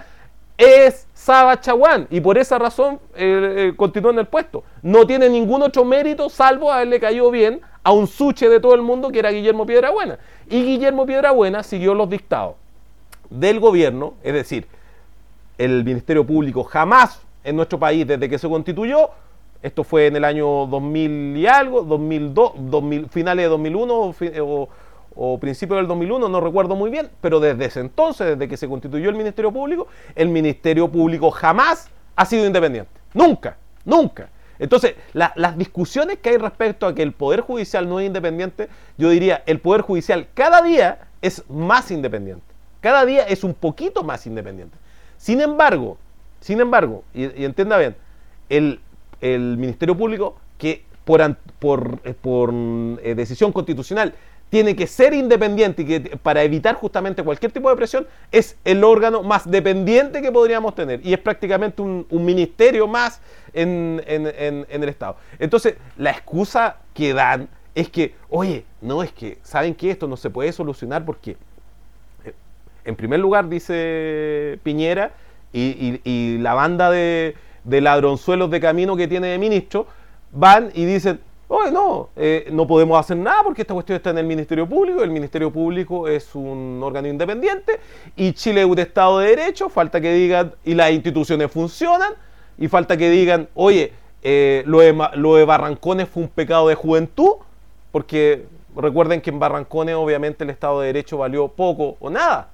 es Saba Chaguán, y por esa razón eh, eh, continuó en el puesto. No tiene ningún otro mérito salvo haberle caído bien a un suche de todo el mundo que era Guillermo Piedrabuena. Y Guillermo Piedrabuena siguió los dictados del gobierno, es decir, el Ministerio Público jamás en nuestro país desde que se constituyó, esto fue en el año dos mil y algo, dos mil dos, dos mil, finales de dos mil uno o, o principios del dos mil uno, no recuerdo muy bien, pero desde ese entonces, desde que se constituyó el Ministerio Público, el Ministerio Público jamás ha sido independiente. Nunca, nunca. Entonces, la, las discusiones que hay respecto a que el Poder Judicial no es independiente, yo diría, el Poder Judicial cada día es más independiente. Cada día es un poquito más independiente. Sin embargo, sin embargo, y, y entienda bien, el, el Ministerio Público, que por, por, por eh, decisión constitucional tiene que ser independiente y que para evitar justamente cualquier tipo de presión, es el órgano más dependiente que podríamos tener. Y es prácticamente un, un ministerio más en, en, en, en el Estado. Entonces, la excusa que dan es que, oye, no, es que, ¿saben qué? Esto no se puede solucionar porque, en primer lugar, dice Piñera, y, y, y la banda de, de ladronzuelos de camino que tiene de ministro, van y dicen, oye, no, eh, no podemos hacer nada porque esta cuestión está en el Ministerio Público, el Ministerio Público es un órgano independiente y Chile es un Estado de Derecho, falta que digan, y las instituciones funcionan, y falta que digan, oye, eh, lo, de, lo de Barrancones fue un pecado de juventud, porque recuerden que en Barrancones obviamente el Estado de Derecho valió poco o nada,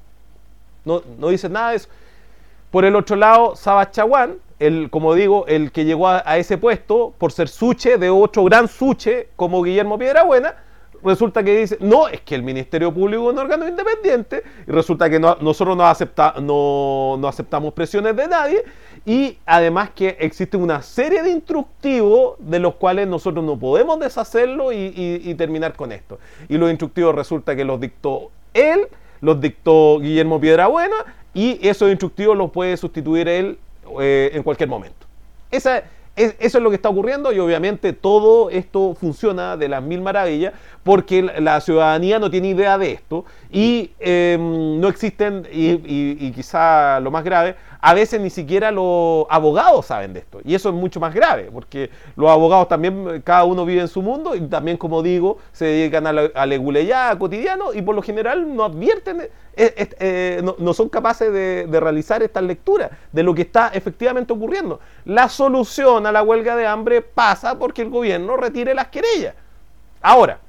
no, no dicen nada de eso. Por el otro lado, Sabas Chaguán, el, como digo, el que llegó a, a ese puesto por ser suche de otro gran suche como Guillermo Piedrabuena, resulta que dice, no, es que el Ministerio Público es un órgano independiente, y resulta que no, nosotros no, acepta, no, no aceptamos presiones de nadie, y además que existe una serie de instructivos de los cuales nosotros no podemos deshacerlo y, y, y terminar con esto. Y los instructivos resulta que los dictó él, los dictó Guillermo Piedrabuena, y esos instructivos los puede sustituir él eh, en cualquier momento. Esa, es, eso es lo que está ocurriendo, y obviamente todo esto funciona de las mil maravillas porque la ciudadanía no tiene idea de esto y eh, no existen, y, y, y quizá lo más grave, a veces ni siquiera los abogados saben de esto, y eso es mucho más grave porque los abogados también, cada uno vive en su mundo y también, como digo, se dedican a la, a leguleyá cotidiano y por lo general no advierten, eh, eh, eh, no, no son capaces de, de realizar estas lecturas de lo que está efectivamente ocurriendo. La solución a la huelga de hambre pasa porque el gobierno retire las querellas. Ahora,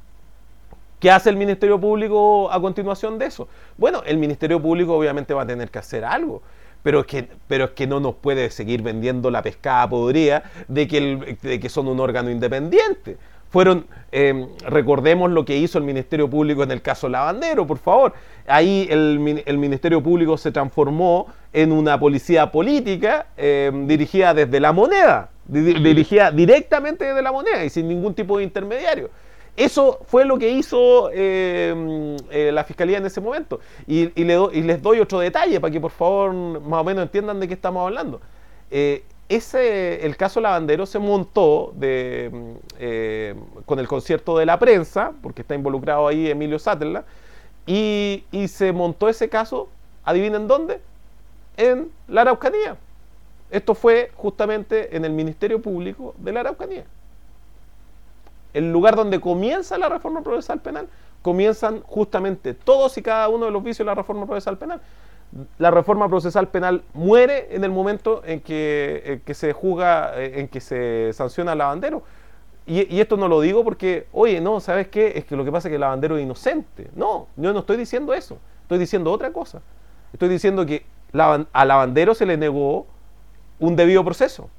¿qué hace el Ministerio Público a continuación de eso? Bueno, el Ministerio Público obviamente va a tener que hacer algo, pero es que, pero es que no nos puede seguir vendiendo la pescada podrida de que, el, de que son un órgano independiente. Fueron, eh, recordemos lo que hizo el Ministerio Público en el caso Lavandero, por favor. Ahí el, el Ministerio Público se transformó en una policía política eh, dirigida desde la moneda, di, dirigida directamente desde la moneda y sin ningún tipo de intermediario. Eso fue lo que hizo eh, eh, la Fiscalía en ese momento. Y, y, le do, y les doy otro detalle para que por favor más o menos entiendan de qué estamos hablando. Eh, ese, el caso Lavandero se montó de, eh, con el concierto de la prensa, porque está involucrado ahí Emilio Sattler, y, y se montó ese caso, ¿adivinen dónde? En la Araucanía. Esto fue justamente en el Ministerio Público de la Araucanía. El lugar donde comienza la reforma procesal penal, comienzan justamente todos y cada uno de los vicios de la reforma procesal penal. La reforma procesal penal muere en el momento en que, en que se juzga, en que se sanciona a Lavandero. Y, y esto no lo digo porque, oye, no, ¿sabes qué? Es que lo que pasa es que Lavandero es inocente. No, yo no estoy diciendo eso. Estoy diciendo otra cosa. Estoy diciendo que a Lavandero se le negó un debido proceso.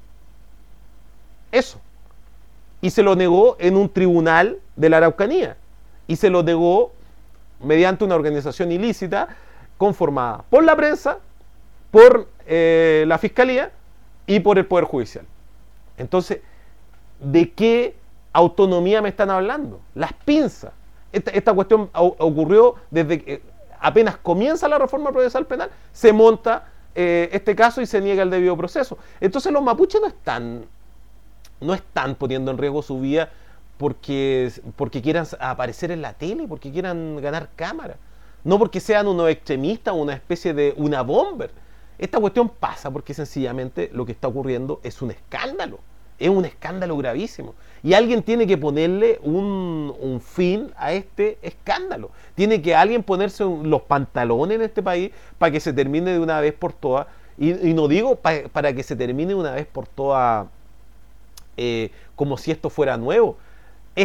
Eso. Y se lo negó en un tribunal de la Araucanía. Y se lo negó mediante una organización ilícita conformada por la prensa, por eh, la Fiscalía y por el Poder Judicial. Entonces, ¿de qué autonomía me están hablando? Las pinzas. Esta, esta cuestión ocurrió desde que apenas comienza la reforma procesal penal, se monta eh, este caso y se niega el debido proceso. Entonces los mapuches no están... no están poniendo en riesgo su vida porque, porque quieran aparecer en la tele, porque quieran ganar cámara, no porque sean unos extremistas o una especie de una bomber. Esta cuestión pasa porque sencillamente lo que está ocurriendo es un escándalo, es un escándalo gravísimo, y alguien tiene que ponerle un, un fin a este escándalo. Tiene que alguien ponerse los pantalones en este país para que se termine de una vez por todas, y, y no digo pa, para que se termine de una vez por todas Eh, como si esto fuera nuevo. Es,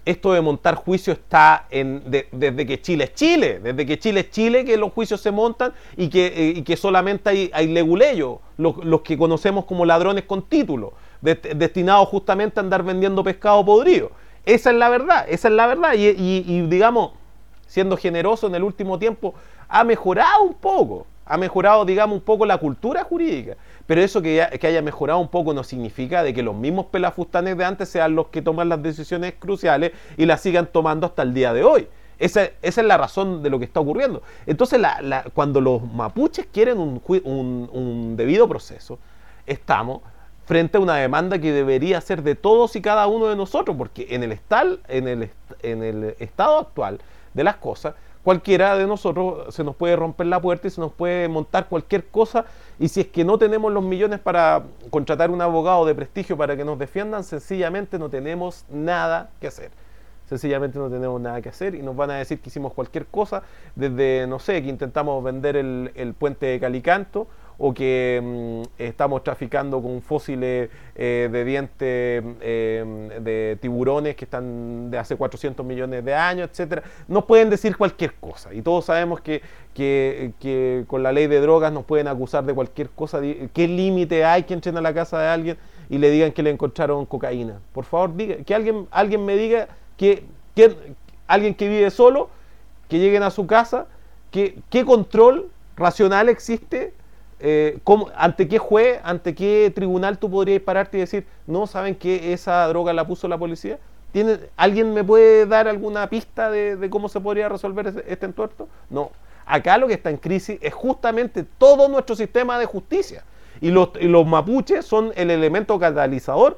esto de montar juicio está en, de, desde que Chile es Chile, desde que Chile es Chile que los juicios se montan y que, eh, y que solamente hay, hay leguleyos, los, los que conocemos como ladrones con título, de, destinados justamente a andar vendiendo pescado podrido. Esa es la verdad, esa es la verdad. Y, y, y digamos, siendo generoso en el último tiempo, ha mejorado un poco, ha mejorado, digamos, un poco la cultura jurídica. Pero eso que, que haya mejorado un poco no significa de que los mismos pelafustanes de antes sean los que toman las decisiones cruciales y las sigan tomando hasta el día de hoy. Esa, esa es la razón de lo que está ocurriendo. Entonces, la, la, cuando los mapuches quieren un, un, un debido proceso, estamos frente a una demanda que debería ser de todos y cada uno de nosotros, porque en el, estal, en el, en el estado actual de las cosas, cualquiera de nosotros se nos puede romper la puerta y se nos puede montar cualquier cosa, y si es que no tenemos los millones para contratar un abogado de prestigio para que nos defiendan, sencillamente no tenemos nada que hacer. Sencillamente no tenemos nada que hacer y nos van a decir que hicimos cualquier cosa, desde, no sé, que intentamos vender el, el puente de Calicanto, o que mmm, estamos traficando con fósiles eh, de dientes eh, de tiburones que están de hace cuatrocientos millones de años, etcétera. Nos pueden decir cualquier cosa y todos sabemos que, que, que con la ley de drogas nos pueden acusar de cualquier cosa. ¿Qué límite hay que entren a la casa de alguien y le digan que le encontraron cocaína? Por favor, diga, que alguien, alguien me diga que, que alguien que vive solo, que lleguen a su casa, que, ¿qué control racional existe? Eh, ¿cómo, ¿Ante qué juez, ante qué tribunal tú podrías pararte y decir, no, saben que esa droga la puso la policía? ¿Tiene, ¿Alguien me puede dar alguna pista de, de cómo se podría resolver este, este entuerto? No. Acá lo que está en crisis es justamente todo nuestro sistema de justicia. Y los, y los mapuches son el elemento catalizador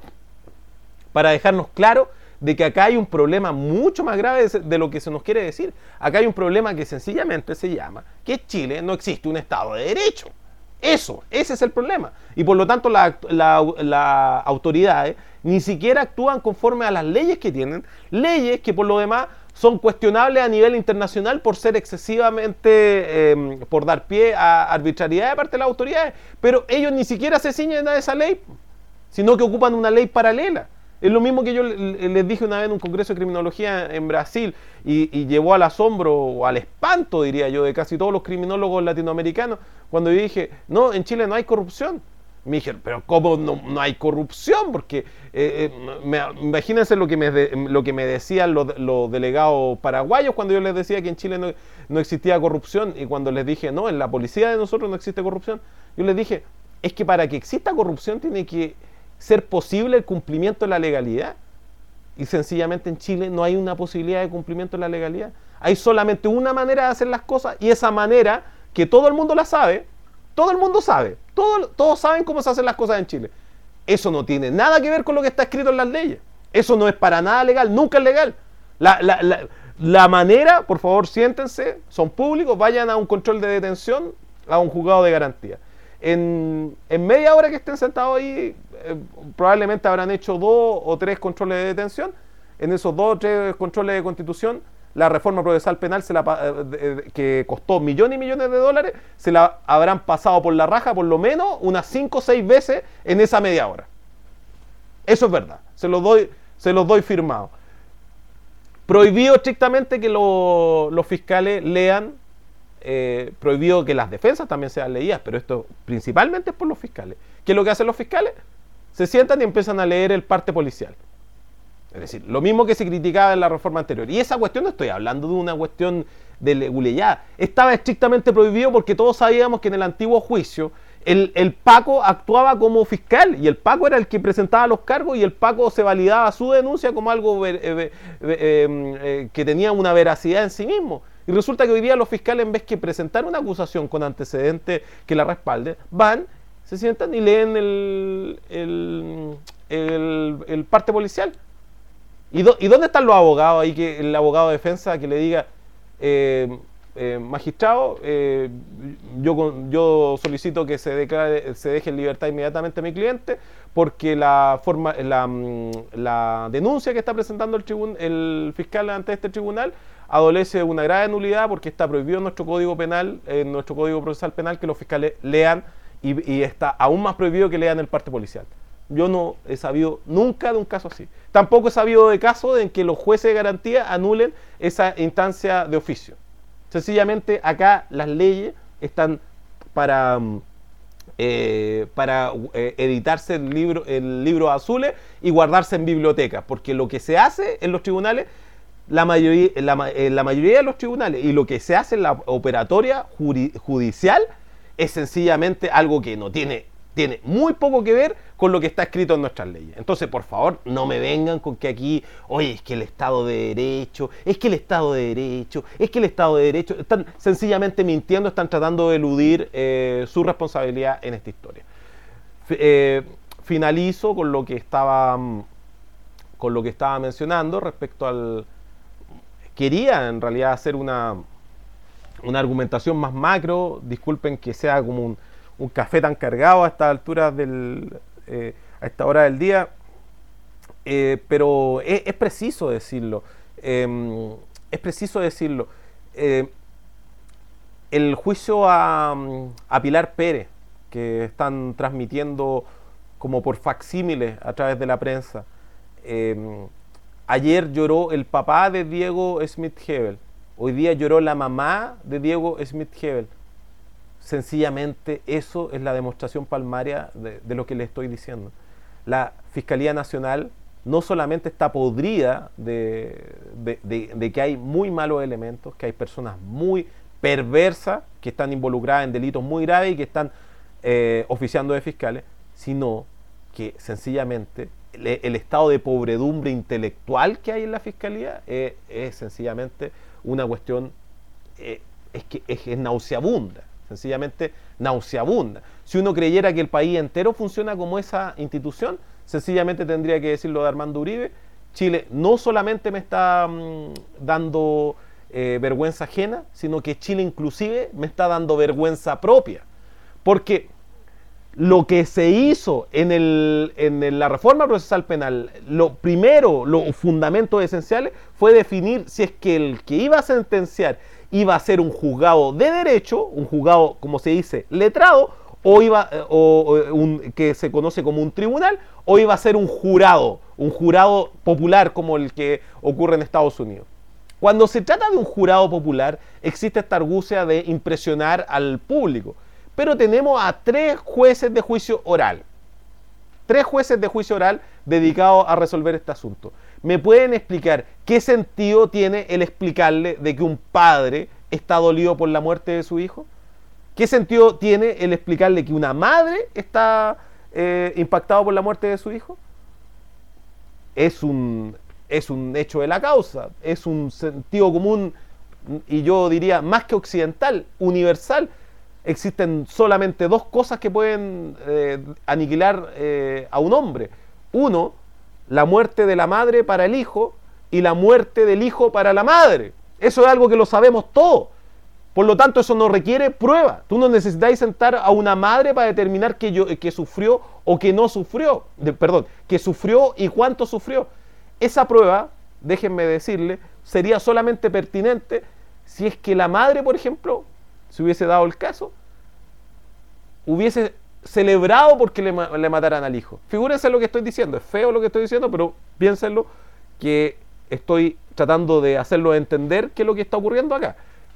para dejarnos claro de que acá hay un problema mucho más grave de, de lo que se nos quiere decir. Acá hay un problema que sencillamente se llama que Chile no existe un Estado de Derecho. Eso, ese es el problema. Y por lo tanto las la, la autoridades ni siquiera actúan conforme a las leyes que tienen, leyes que por lo demás son cuestionables a nivel internacional por ser excesivamente, eh, por dar pie a arbitrariedad de parte de las autoridades, pero ellos ni siquiera se ciñen a esa ley, sino que ocupan una ley paralela. Es lo mismo que yo les dije una vez en un congreso de criminología en Brasil y, y llevó al asombro o al espanto, diría yo, de casi todos los criminólogos latinoamericanos cuando yo dije, no, en Chile no hay corrupción. Me dijeron, pero ¿cómo no, no hay corrupción? Porque eh, eh, me, imagínense lo que me, de, lo que me decían los, los delegados paraguayos cuando yo les decía que en Chile no, no existía corrupción, y cuando les dije, no, en la policía de nosotros no existe corrupción, yo les dije, es que para que exista corrupción tiene que ser posible el cumplimiento de la legalidad, y sencillamente en Chile no hay una posibilidad de cumplimiento de la legalidad. Hay solamente una manera de hacer las cosas, y esa manera, que todo el mundo la sabe, todo el mundo sabe, todo, todos saben cómo se hacen las cosas en Chile. Eso no tiene nada que ver con lo que está escrito en las leyes, eso no es para nada legal, nunca es legal. La, la, la, la manera, por favor siéntense, son públicos, vayan a un control de detención, a un juzgado de garantía. En, en media hora que estén sentados ahí, eh, probablemente habrán hecho dos o tres controles de detención. En esos dos o tres controles de constitución, la reforma procesal penal se la, eh, que costó millones y millones de dólares, se la habrán pasado por la raja por lo menos unas cinco o seis veces en esa media hora. Eso es verdad, se los doy, se los doy firmado. Prohibido estrictamente que lo, los fiscales lean. Eh, prohibido que las defensas también sean leídas, pero esto principalmente es por los fiscales. ¿Qué es lo que hacen los fiscales? Se sientan y empiezan a leer el parte policial. Es decir, lo mismo que se criticaba en la reforma anterior. Y esa cuestión no estoy hablando de una cuestión de leguleyad. Estaba estrictamente prohibido porque todos sabíamos que en el antiguo juicio el, el Paco actuaba como fiscal, y el Paco era el que presentaba los cargos, y el Paco se validaba su denuncia como algo eh, eh, eh, eh, que tenía una veracidad en sí mismo. Y resulta que hoy día los fiscales, en vez que presentar una acusación con antecedentes que la respalde, van, se sientan y leen el, el, el, el parte policial. ¿Y, do, ¿Y dónde están los abogados ahí? Que el abogado de defensa que le diga, eh, eh, magistrado, eh, yo, yo solicito que se, declare, se deje en libertad inmediatamente a mi cliente, porque la, forma, la, la denuncia que está presentando el, tribun, el fiscal ante este tribunal adolece una grave nulidad, porque está prohibido en nuestro código penal, en nuestro código procesal penal, que los fiscales lean, y, y está aún más prohibido que lean el parte policial. Yo no he sabido nunca de un caso así. Tampoco he sabido de casos en que los jueces de garantía anulen esa instancia de oficio. Sencillamente acá las leyes están para, eh, para eh, editarse el libro, el libro azules y guardarse en bibliotecas, porque lo que se hace en los tribunales, la mayoría, la, en la mayoría de los tribunales, y lo que se hace en la operatoria juri, judicial, es sencillamente algo que no tiene, tiene muy poco que ver con lo que está escrito en nuestras leyes. Entonces, por favor, no me vengan con que aquí, oye, es que el Estado de Derecho, es que el Estado de Derecho, es que el Estado de Derecho, están sencillamente mintiendo, están tratando de eludir eh, su responsabilidad en esta historia. F eh, finalizo con lo que estaba, con lo que estaba mencionando respecto al... Quería en realidad hacer una, una argumentación más macro, disculpen que sea como un, un café tan cargado a estas alturas del... Eh, a esta hora del día, eh, pero es, es preciso decirlo, eh, es preciso decirlo. Eh, el juicio a, a Pilar Pérez, que están transmitiendo como por facsímiles a través de la prensa, eh, ayer lloró el papá de Diego Schmidt-Hebel, hoy día lloró la mamá de Diego Schmidt-Hebel. Sencillamente eso es la demostración palmaria de, de lo que le estoy diciendo. La Fiscalía Nacional no solamente está podrida de, de, de, de que hay muy malos elementos, que hay personas muy perversas que están involucradas en delitos muy graves y que están eh, oficiando de fiscales, sino que sencillamente el, el estado de pobredumbre intelectual que hay en la Fiscalía eh, es sencillamente una cuestión, eh, es que es, es nauseabunda. Sencillamente nauseabunda. Si uno creyera que el país entero funciona como esa institución, sencillamente tendría que decirlo de Armando Uribe: Chile no solamente me está mmm, dando eh, vergüenza ajena, sino que Chile inclusive me está dando vergüenza propia. Porque lo que se hizo en, el, en la reforma procesal penal, lo primero, los fundamentos esenciales, fue definir si es que el que iba a sentenciar iba a ser un juzgado de derecho, un juzgado, como se dice, letrado, o iba, o, o un, que se conoce como un tribunal, o iba a ser un jurado, un jurado popular como el que ocurre en Estados Unidos. Cuando se trata de un jurado popular, existe esta argucia de impresionar al público, pero tenemos a tres jueces de juicio oral, tres jueces de juicio oral dedicados a resolver este asunto. ¿Me pueden explicar qué sentido tiene el explicarle de que un padre está dolido por la muerte de su hijo? ¿Qué sentido tiene el explicarle que una madre está eh, impactada por la muerte de su hijo? Es un, es un hecho de la causa, es un sentido común, y yo diría más que occidental, universal. Existen solamente dos cosas que pueden eh, aniquilar eh, a un hombre. Uno, la muerte de la madre para el hijo, y la muerte del hijo para la madre. Eso es algo que lo sabemos todos. Por lo tanto, eso no requiere prueba. Tú no necesitas sentar a una madre para determinar que, yo, que sufrió o que no sufrió. De, perdón, que sufrió y cuánto sufrió. Esa prueba, déjenme decirle, sería solamente pertinente si es que la madre, por ejemplo, si hubiese dado el caso, hubiese celebrado porque le, le mataran al hijo. Figúrense lo que estoy diciendo, es feo lo que estoy diciendo, pero piénsenlo, que estoy tratando de hacerlo entender qué es lo que está ocurriendo acá.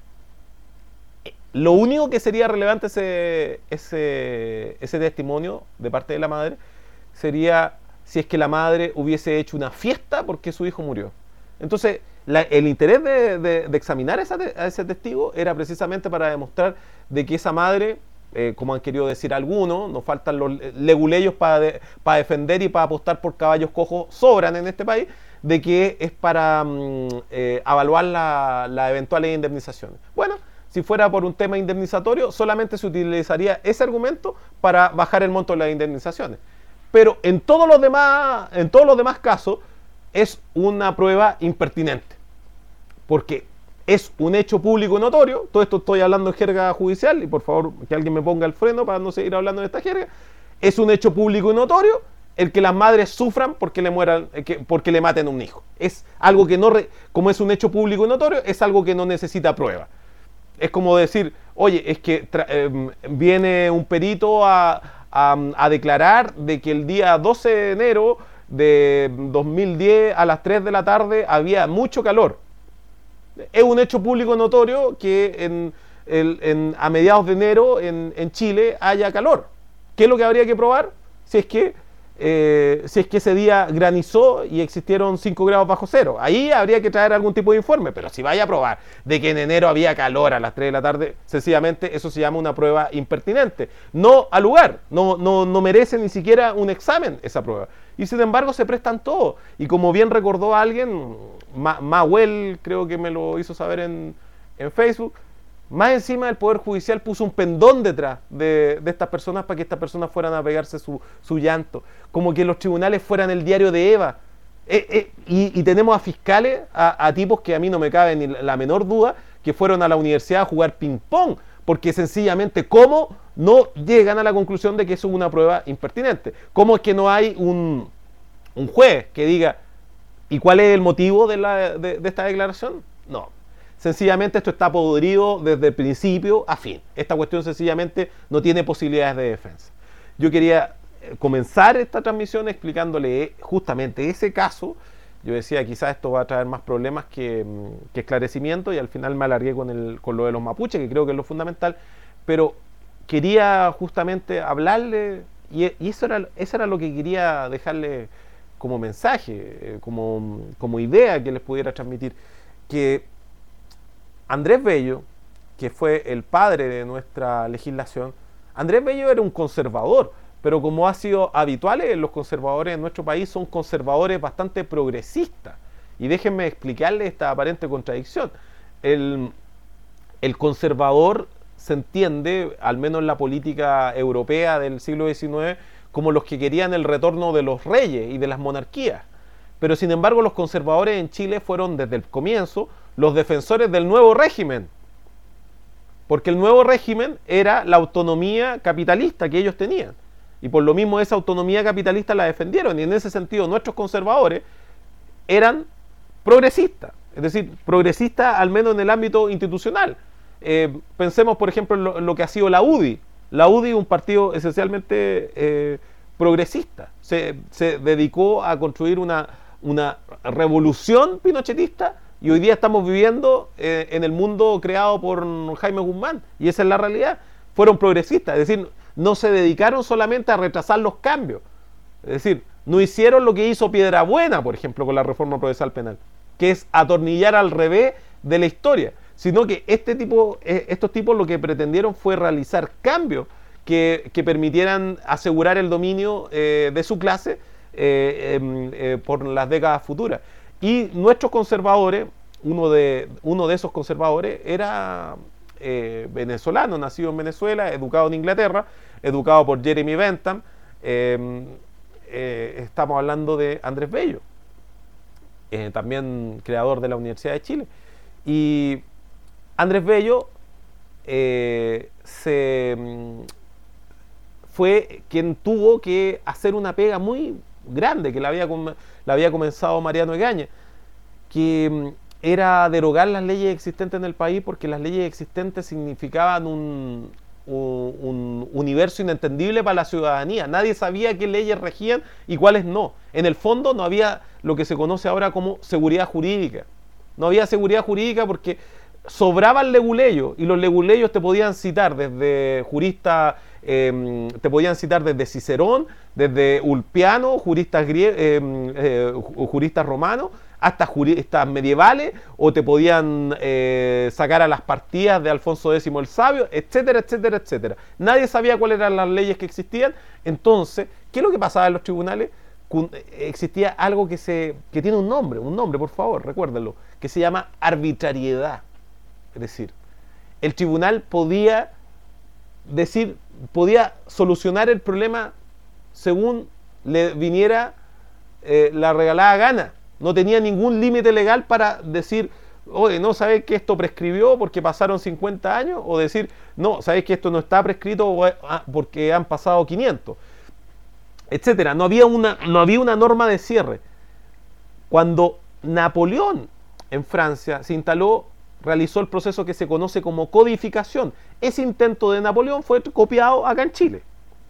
Lo único que sería relevante ese, ese, ese testimonio de parte de la madre sería si es que la madre hubiese hecho una fiesta porque su hijo murió. Entonces, la, el interés de, de, de examinar esa, a ese testigo era precisamente para demostrar de que esa madre, Eh, como han querido decir algunos, nos faltan los leguleyos para de, para defender y para apostar por caballos cojos, sobran en este país, de que es para mm, eh, evaluar las la eventuales indemnizaciones. Bueno, si fuera por un tema indemnizatorio, solamente se utilizaría ese argumento para bajar el monto de las indemnizaciones. Pero en todos los demás, en todos los demás casos, es una prueba impertinente, porque es un hecho público notorio. Todo esto estoy hablando en jerga judicial, y por favor que alguien me ponga el freno para no seguir hablando de esta jerga. Es un hecho público y notorio el que las madres sufran porque le mueran, porque le maten a un hijo. Es algo que no, re, como es un hecho público y notorio, es algo que no necesita prueba. Es como decir, oye, es que eh, viene un perito a, a, a declarar de que el día doce de enero de dos mil diez a las tres de la tarde había mucho calor. Es un hecho público notorio que en, el, en, a mediados de enero en, en Chile haya calor. ¿Qué es lo que habría que probar? Si es que, eh, si es que ese día granizó y existieron cinco grados bajo cero. Ahí habría que traer algún tipo de informe, pero si vaya a probar de que en enero había calor a las tres de la tarde, sencillamente eso se llama una prueba impertinente. No al lugar, no, no, no merece ni siquiera un examen esa prueba. Y sin embargo se prestan todo. Y como bien recordó alguien, Ma Mahuel creo que me lo hizo saber en, en Facebook, más encima el Poder Judicial puso un pendón detrás de, de estas personas para que estas personas fueran a pegarse su, su llanto. Como que los tribunales fueran el diario de Eva. Eh, eh, y, y tenemos a fiscales, a, a tipos que a mí no me cabe ni la menor duda, que fueron a la universidad a jugar ping-pong. Porque sencillamente, ¿cómo no llegan a la conclusión de que eso es una prueba impertinente? ¿Cómo es que no hay un, un juez que diga, ¿y cuál es el motivo de, la, de, de esta declaración? No. Sencillamente esto está podrido desde el principio a fin. Esta cuestión sencillamente no tiene posibilidades de defensa. Yo quería comenzar esta transmisión explicándole justamente ese caso. Yo decía, quizás esto va a traer más problemas que, que esclarecimiento, y al final me alargué con, el, con lo de los mapuches, que creo que es lo fundamental, pero quería justamente hablarle, y, y eso, era, eso era lo que quería dejarle como mensaje, como, como idea que les pudiera transmitir, que Andrés Bello, que fue el padre de nuestra legislación, Andrés Bello era un conservador, pero como ha sido habitual, los conservadores en nuestro país son conservadores bastante progresistas. Y déjenme explicarles esta aparente contradicción. El, el conservador se entiende, al menos en la política europea del siglo diecinueve, como los que querían el retorno de los reyes y de las monarquías. Pero sin embargo los conservadores en Chile fueron desde el comienzo los defensores del nuevo régimen, porque el nuevo régimen era la autonomía capitalista que ellos tenían, y por lo mismo esa autonomía capitalista la defendieron, y en ese sentido nuestros conservadores eran progresistas, es decir, progresistas al menos en el ámbito institucional. Eh, pensemos por ejemplo en lo, en lo que ha sido la U D I. La U D I es un partido esencialmente eh, progresista, se, se dedicó a construir una, una revolución pinochetista. Y hoy día estamos viviendo eh, en el mundo creado por Jaime Guzmán. Y esa es la realidad. Fueron progresistas. Es decir, no se dedicaron solamente a retrasar los cambios. Es decir, no hicieron lo que hizo Piedrabuena, por ejemplo, con la reforma procesal penal, que es atornillar al revés de la historia. Sino que este tipo, eh, estos tipos lo que pretendieron fue realizar cambios que, que permitieran asegurar el dominio eh, de su clase eh, eh, eh, por las décadas futuras. Y nuestros conservadores, uno de, uno de esos conservadores era eh, venezolano, nacido en Venezuela, educado en Inglaterra, educado por Jeremy Bentham. Eh, eh, estamos hablando de Andrés Bello, eh, también creador de la Universidad de Chile. Y Andrés Bello eh, se, fue quien tuvo que hacer una pega muy grande que la había, la había comenzado Mariano Egaña, que era derogar las leyes existentes en el país, porque las leyes existentes significaban un, un, un universo inentendible para la ciudadanía. Nadie sabía qué leyes regían y cuáles no. En el fondo no había lo que se conoce ahora como seguridad jurídica. No había seguridad jurídica porque sobraban leguleyos, y los leguleyos te podían citar desde juristas, eh, te podían citar desde Cicerón, desde Ulpiano, juristas, grie eh, eh, juristas romanos, hasta juristas medievales, o te podían eh, sacar a las partidas de Alfonso X el Sabio, etcétera, etcétera, etcétera. Nadie sabía cuáles eran las leyes que existían. Entonces, ¿qué es lo que pasaba en los tribunales? Existía algo que, se, que tiene un nombre, un nombre, por favor, recuérdenlo, que se llama arbitrariedad. Es decir, el tribunal podía decir, podía solucionar el problema según le viniera eh, la regalada gana. No tenía ningún límite legal para decir, oye, no, ¿sabes que esto prescribió porque pasaron cincuenta años? O decir, no, ¿sabes que esto no está prescrito porque han pasado quinientos? Etcétera. No había una, no había una norma de cierre. Cuando Napoleón en Francia se instaló, realizó el proceso que se conoce como codificación. Ese intento de Napoleón fue copiado acá en Chile.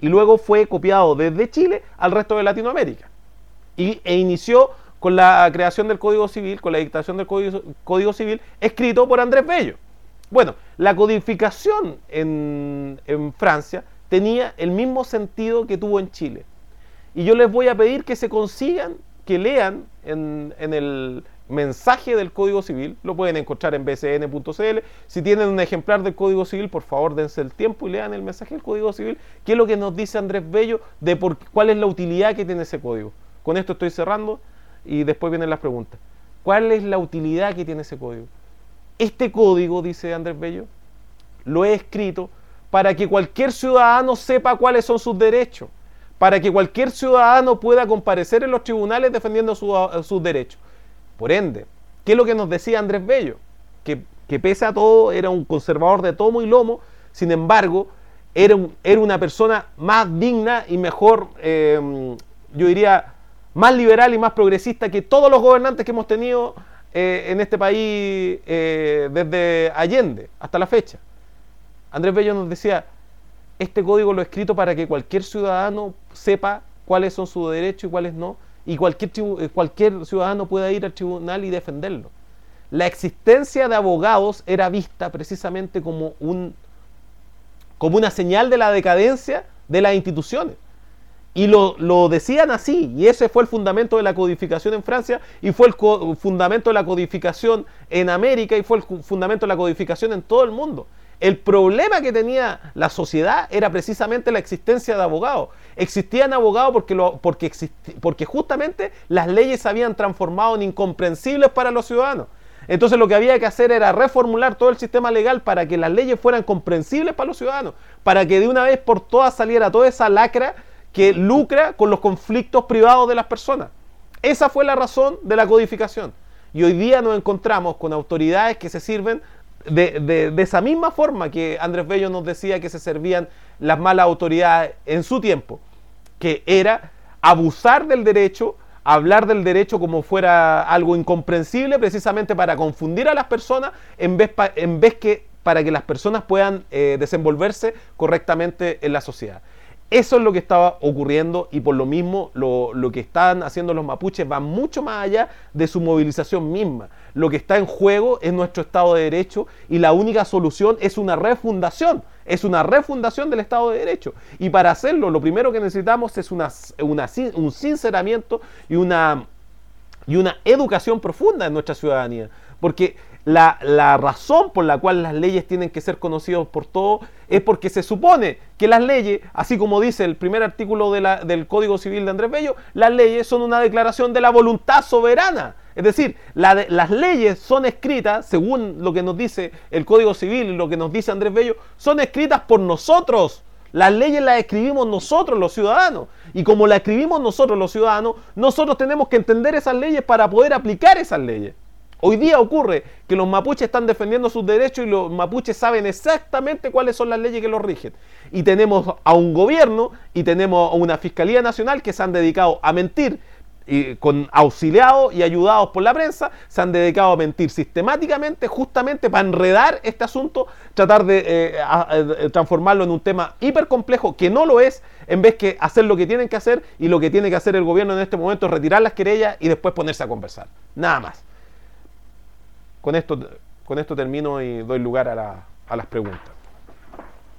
y luego fue copiado desde Chile al resto de Latinoamérica. Y, e inició con la creación del Código Civil, con la dictación del Código, Código Civil, escrito por Andrés Bello. Bueno, la codificación en, en Francia tenía el mismo sentido que tuvo en Chile. Y yo les voy a pedir que se consigan, que lean en, en el mensaje del Código Civil, lo pueden encontrar en b c n punto c l. Si tienen un ejemplar del Código Civil, por favor dense el tiempo y lean el mensaje del Código Civil, qué es lo que nos dice Andrés Bello de por, cuál es la utilidad que tiene ese código. Con esto estoy cerrando y después vienen las preguntas. ¿Cuál es la utilidad que tiene ese código? Este código, dice Andrés Bello, lo he escrito para que cualquier ciudadano sepa cuáles son sus derechos, para que cualquier ciudadano pueda comparecer en los tribunales defendiendo su, sus derechos. Por ende, ¿qué es lo que nos decía Andrés Bello? Que, que pese a todo era un conservador de tomo y lomo, sin embargo, era, un, era una persona más digna y mejor, eh, yo diría, más liberal y más progresista que todos los gobernantes que hemos tenido eh, en este país eh, desde Allende hasta la fecha. Andrés Bello nos decía, este código lo he escrito para que cualquier ciudadano sepa cuáles son sus derechos y cuáles no, y cualquier, cualquier ciudadano pueda ir al tribunal y defenderlo. La existencia de abogados era vista precisamente como, un, como una señal de la decadencia de las instituciones. Y lo, lo decían así, y ese fue el fundamento de la codificación en Francia, y fue el co fundamento de la codificación en América, y fue el fundamento de la codificación en todo el mundo. El problema que tenía la sociedad era precisamente la existencia de abogados. Existían abogados porque, lo, porque, existi porque justamente las leyes se habían transformado en incomprensibles para los ciudadanos. Entonces lo que había que hacer era reformular todo el sistema legal para que las leyes fueran comprensibles para los ciudadanos, para que de una vez por todas saliera toda esa lacra que lucra con los conflictos privados de las personas. Esa fue la razón de la codificación. Y hoy día nos encontramos con autoridades que se sirven de, de, de esa misma forma que Andrés Bello nos decía que se servían las malas autoridades en su tiempo, que era abusar del derecho, hablar del derecho como fuera algo incomprensible, precisamente para confundir a las personas en vez, pa, en vez que para que las personas puedan eh, desenvolverse correctamente en la sociedad. Eso es lo que estaba ocurriendo y por lo mismo lo, lo que están haciendo los mapuches va mucho más allá de su movilización misma. Lo que está en juego es nuestro Estado de Derecho y la única solución es una refundación, es una refundación del Estado de Derecho. Y para hacerlo lo primero que necesitamos es una, una, un sinceramiento y una, y una educación profunda en nuestra ciudadanía. Porque la, la razón por la cual las leyes tienen que ser conocidas por todos es porque se supone que las leyes, así como dice el primer artículo de la, del Código Civil de Andrés Bello, las leyes son una declaración de la voluntad soberana. Es decir, la de, las leyes son escritas, según lo que nos dice el Código Civil y lo que nos dice Andrés Bello, son escritas por nosotros. Las leyes las escribimos nosotros los ciudadanos. Y como las escribimos nosotros los ciudadanos, nosotros tenemos que entender esas leyes para poder aplicar esas leyes. Hoy día ocurre que los mapuches están defendiendo sus derechos y los mapuches saben exactamente cuáles son las leyes que los rigen. Y tenemos a un gobierno y tenemos a una Fiscalía Nacional que se han dedicado a mentir, y con auxiliados y ayudados por la prensa, se han dedicado a mentir sistemáticamente, justamente para enredar este asunto, tratar de eh, a, a, transformarlo en un tema hiper complejo que no lo es, en vez que hacer lo que tienen que hacer, y lo que tiene que hacer el gobierno en este momento es retirar las querellas y después ponerse a conversar. Nada más. Con esto, con esto termino y doy lugar a, la, a las preguntas.